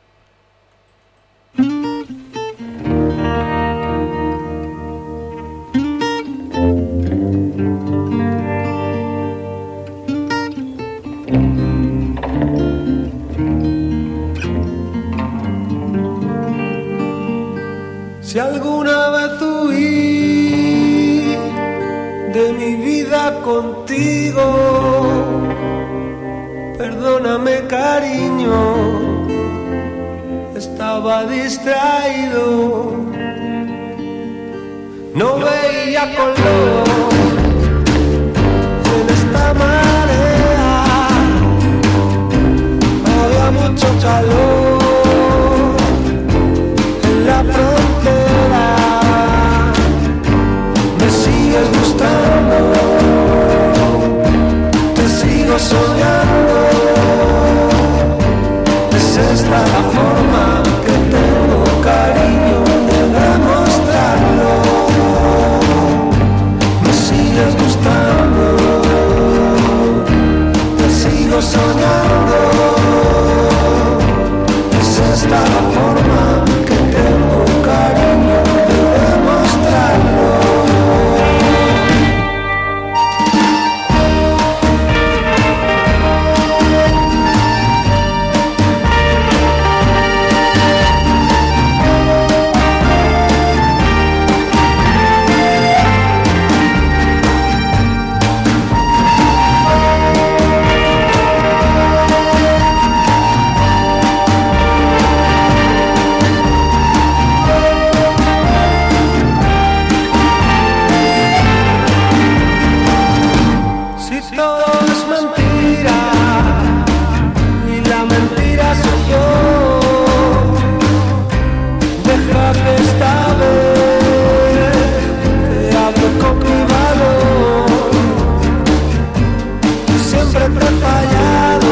Si alguna vez huí de mi vida contigo, perdóname, cariño, estaba distraído, no veía color en esta marea, había mucho calor en la frontera. Me sigues gustando, te sigo soñando. Es esta la forma que tengo, cariño, de demostrarlo. Me sigues gustando, te sigo soñando. Es esta la forma que tengo, cariño, de demostrarlo. Si todo es mentira y la mentira soy yo, deja que esta vez te hable con mi valor. Siempre te he fallado,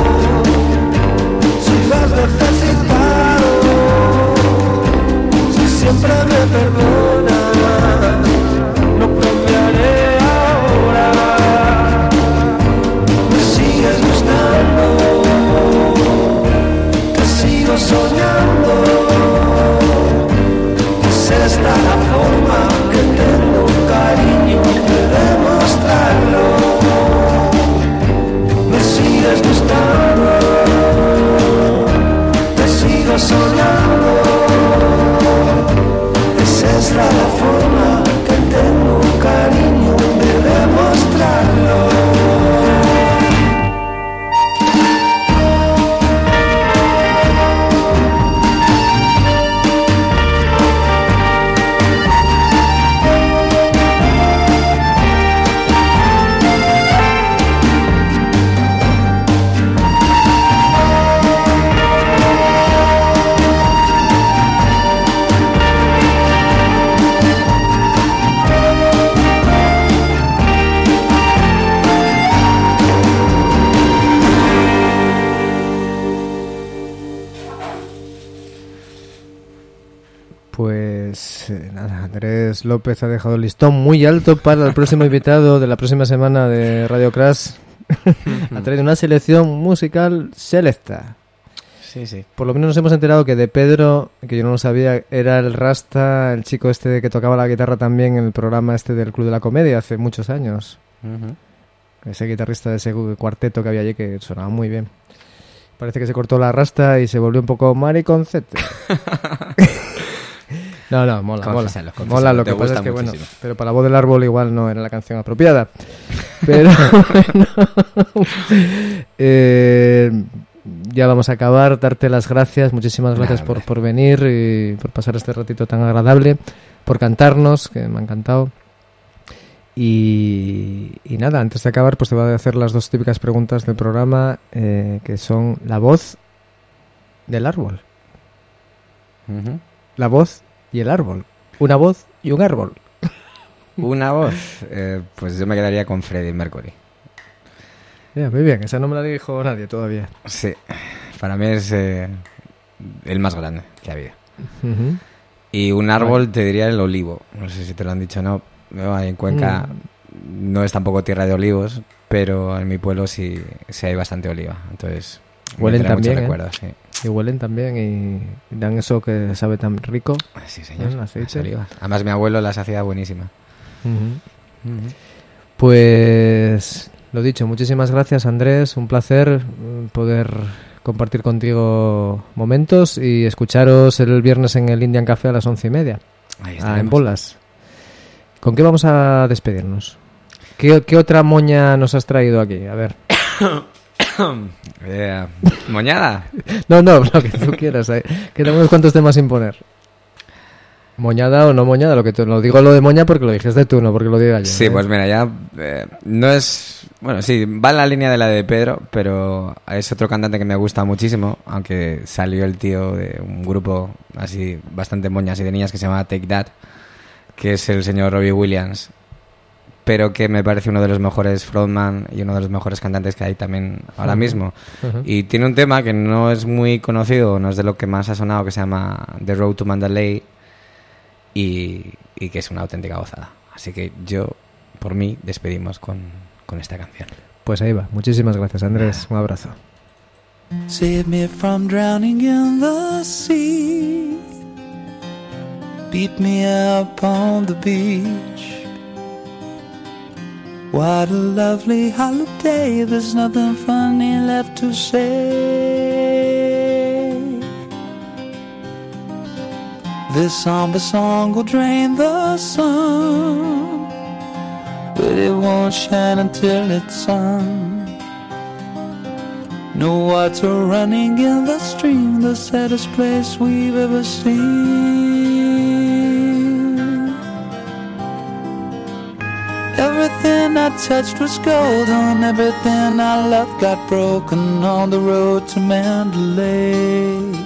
si me has necesitado, si siempre me perdonas, no cambiaré ahora. Me sigues gustando, te sigo soñando. Es esta la forma que tengo, cariño, de demostrarlo. Me sigues gustando, te sigo soñando. Es esta la forma que tengo, cariño, de demostrarlo. Pues eh, nada, Andrés López ha dejado el listón muy alto para el próximo invitado de la próxima semana de Radio Crash. Ha traído una selección musical selecta. Sí, sí. Por lo menos nos hemos enterado que de Pedro, que yo no lo sabía, era el Rasta, el chico este que tocaba la guitarra también en el programa este del Club de la Comedia hace muchos años. Uh-huh. Ese guitarrista de ese cuarteto que había allí que sonaba muy bien. Parece que se cortó la rasta y se volvió un poco mariconcete. No, no, mola, Confésalo, mola. confésalo, Mola, lo te que pasa gusta es que, bueno, muchísimo. pero para la voz del árbol igual no era la canción apropiada. Pero, bueno, eh, ya vamos a acabar. Darte las gracias, muchísimas gracias Nada, por, hombre. por venir y por pasar este ratito tan agradable, por cantarnos, que me ha encantado. Y, y nada, antes de acabar, pues te voy a hacer las dos típicas preguntas del programa, eh, que son la voz del árbol. Uh-huh. La voz y el árbol. Una voz y un árbol. Una voz, eh, pues yo me quedaría con Freddie Mercury. Yeah, muy bien, esa no me la dijo nadie todavía. Sí, para mí es eh, el más grande que ha habido. Uh-huh. Y un árbol te diría el olivo. No sé si te lo han dicho o no. No, ahí en Cuenca Mm. no es tampoco tierra de olivos, pero en mi pueblo sí, sí hay bastante oliva. Entonces, me Huelen trae muchos también, ¿eh? recuerdos, sí. Y huelen también y dan eso que sabe tan rico. Sí, señor. Mm, aceite. Las olivas. Además, mi abuelo las hacía buenísimas. Uh-huh. Pues lo dicho, muchísimas gracias, Andrés, un placer mm, poder compartir contigo momentos y escucharos el viernes en el Indian Café a las once y media, Ahí ah, estaremos. en Bolas. ¿Con qué vamos a despedirnos? ¿Qué, qué otra moña nos has traído aquí? A ver. Eh, ¿Moñada? No, no, lo que tú quieras, eh, que tengo unos cuantos temas sin poner. Moñada o no moñada, lo que tú, lo digo lo de moña porque lo dijiste tú, no porque lo diga yo. Sí, ¿eh? pues mira, ya eh, no es... Bueno, sí, va en la línea de la de Pedro, pero es otro cantante que me gusta muchísimo, aunque salió el tío de un grupo así bastante moñas y de niñas que se llama Take That, que es el señor Robbie Williams, pero que me parece uno de los mejores frontman y uno de los mejores cantantes que hay también ahora mismo. Ujú. Y tiene un tema que no es muy conocido, no es de lo que más ha sonado, que se llama The Road to Mandalay, y, y que es una auténtica gozada. Así que yo, por mí, despedimos con, con esta canción. Pues ahí va. Muchísimas gracias, Andrés. Un abrazo. Save me from drowning in the sea. Beat me up on the beach. What a lovely holiday. There's nothing funny left to say. This somber song will drain the sun, but it won't shine until it's sung. No water running in the stream, the saddest place we've ever seen. Everything I touched was golden, everything I loved got broken on the road to Mandalay.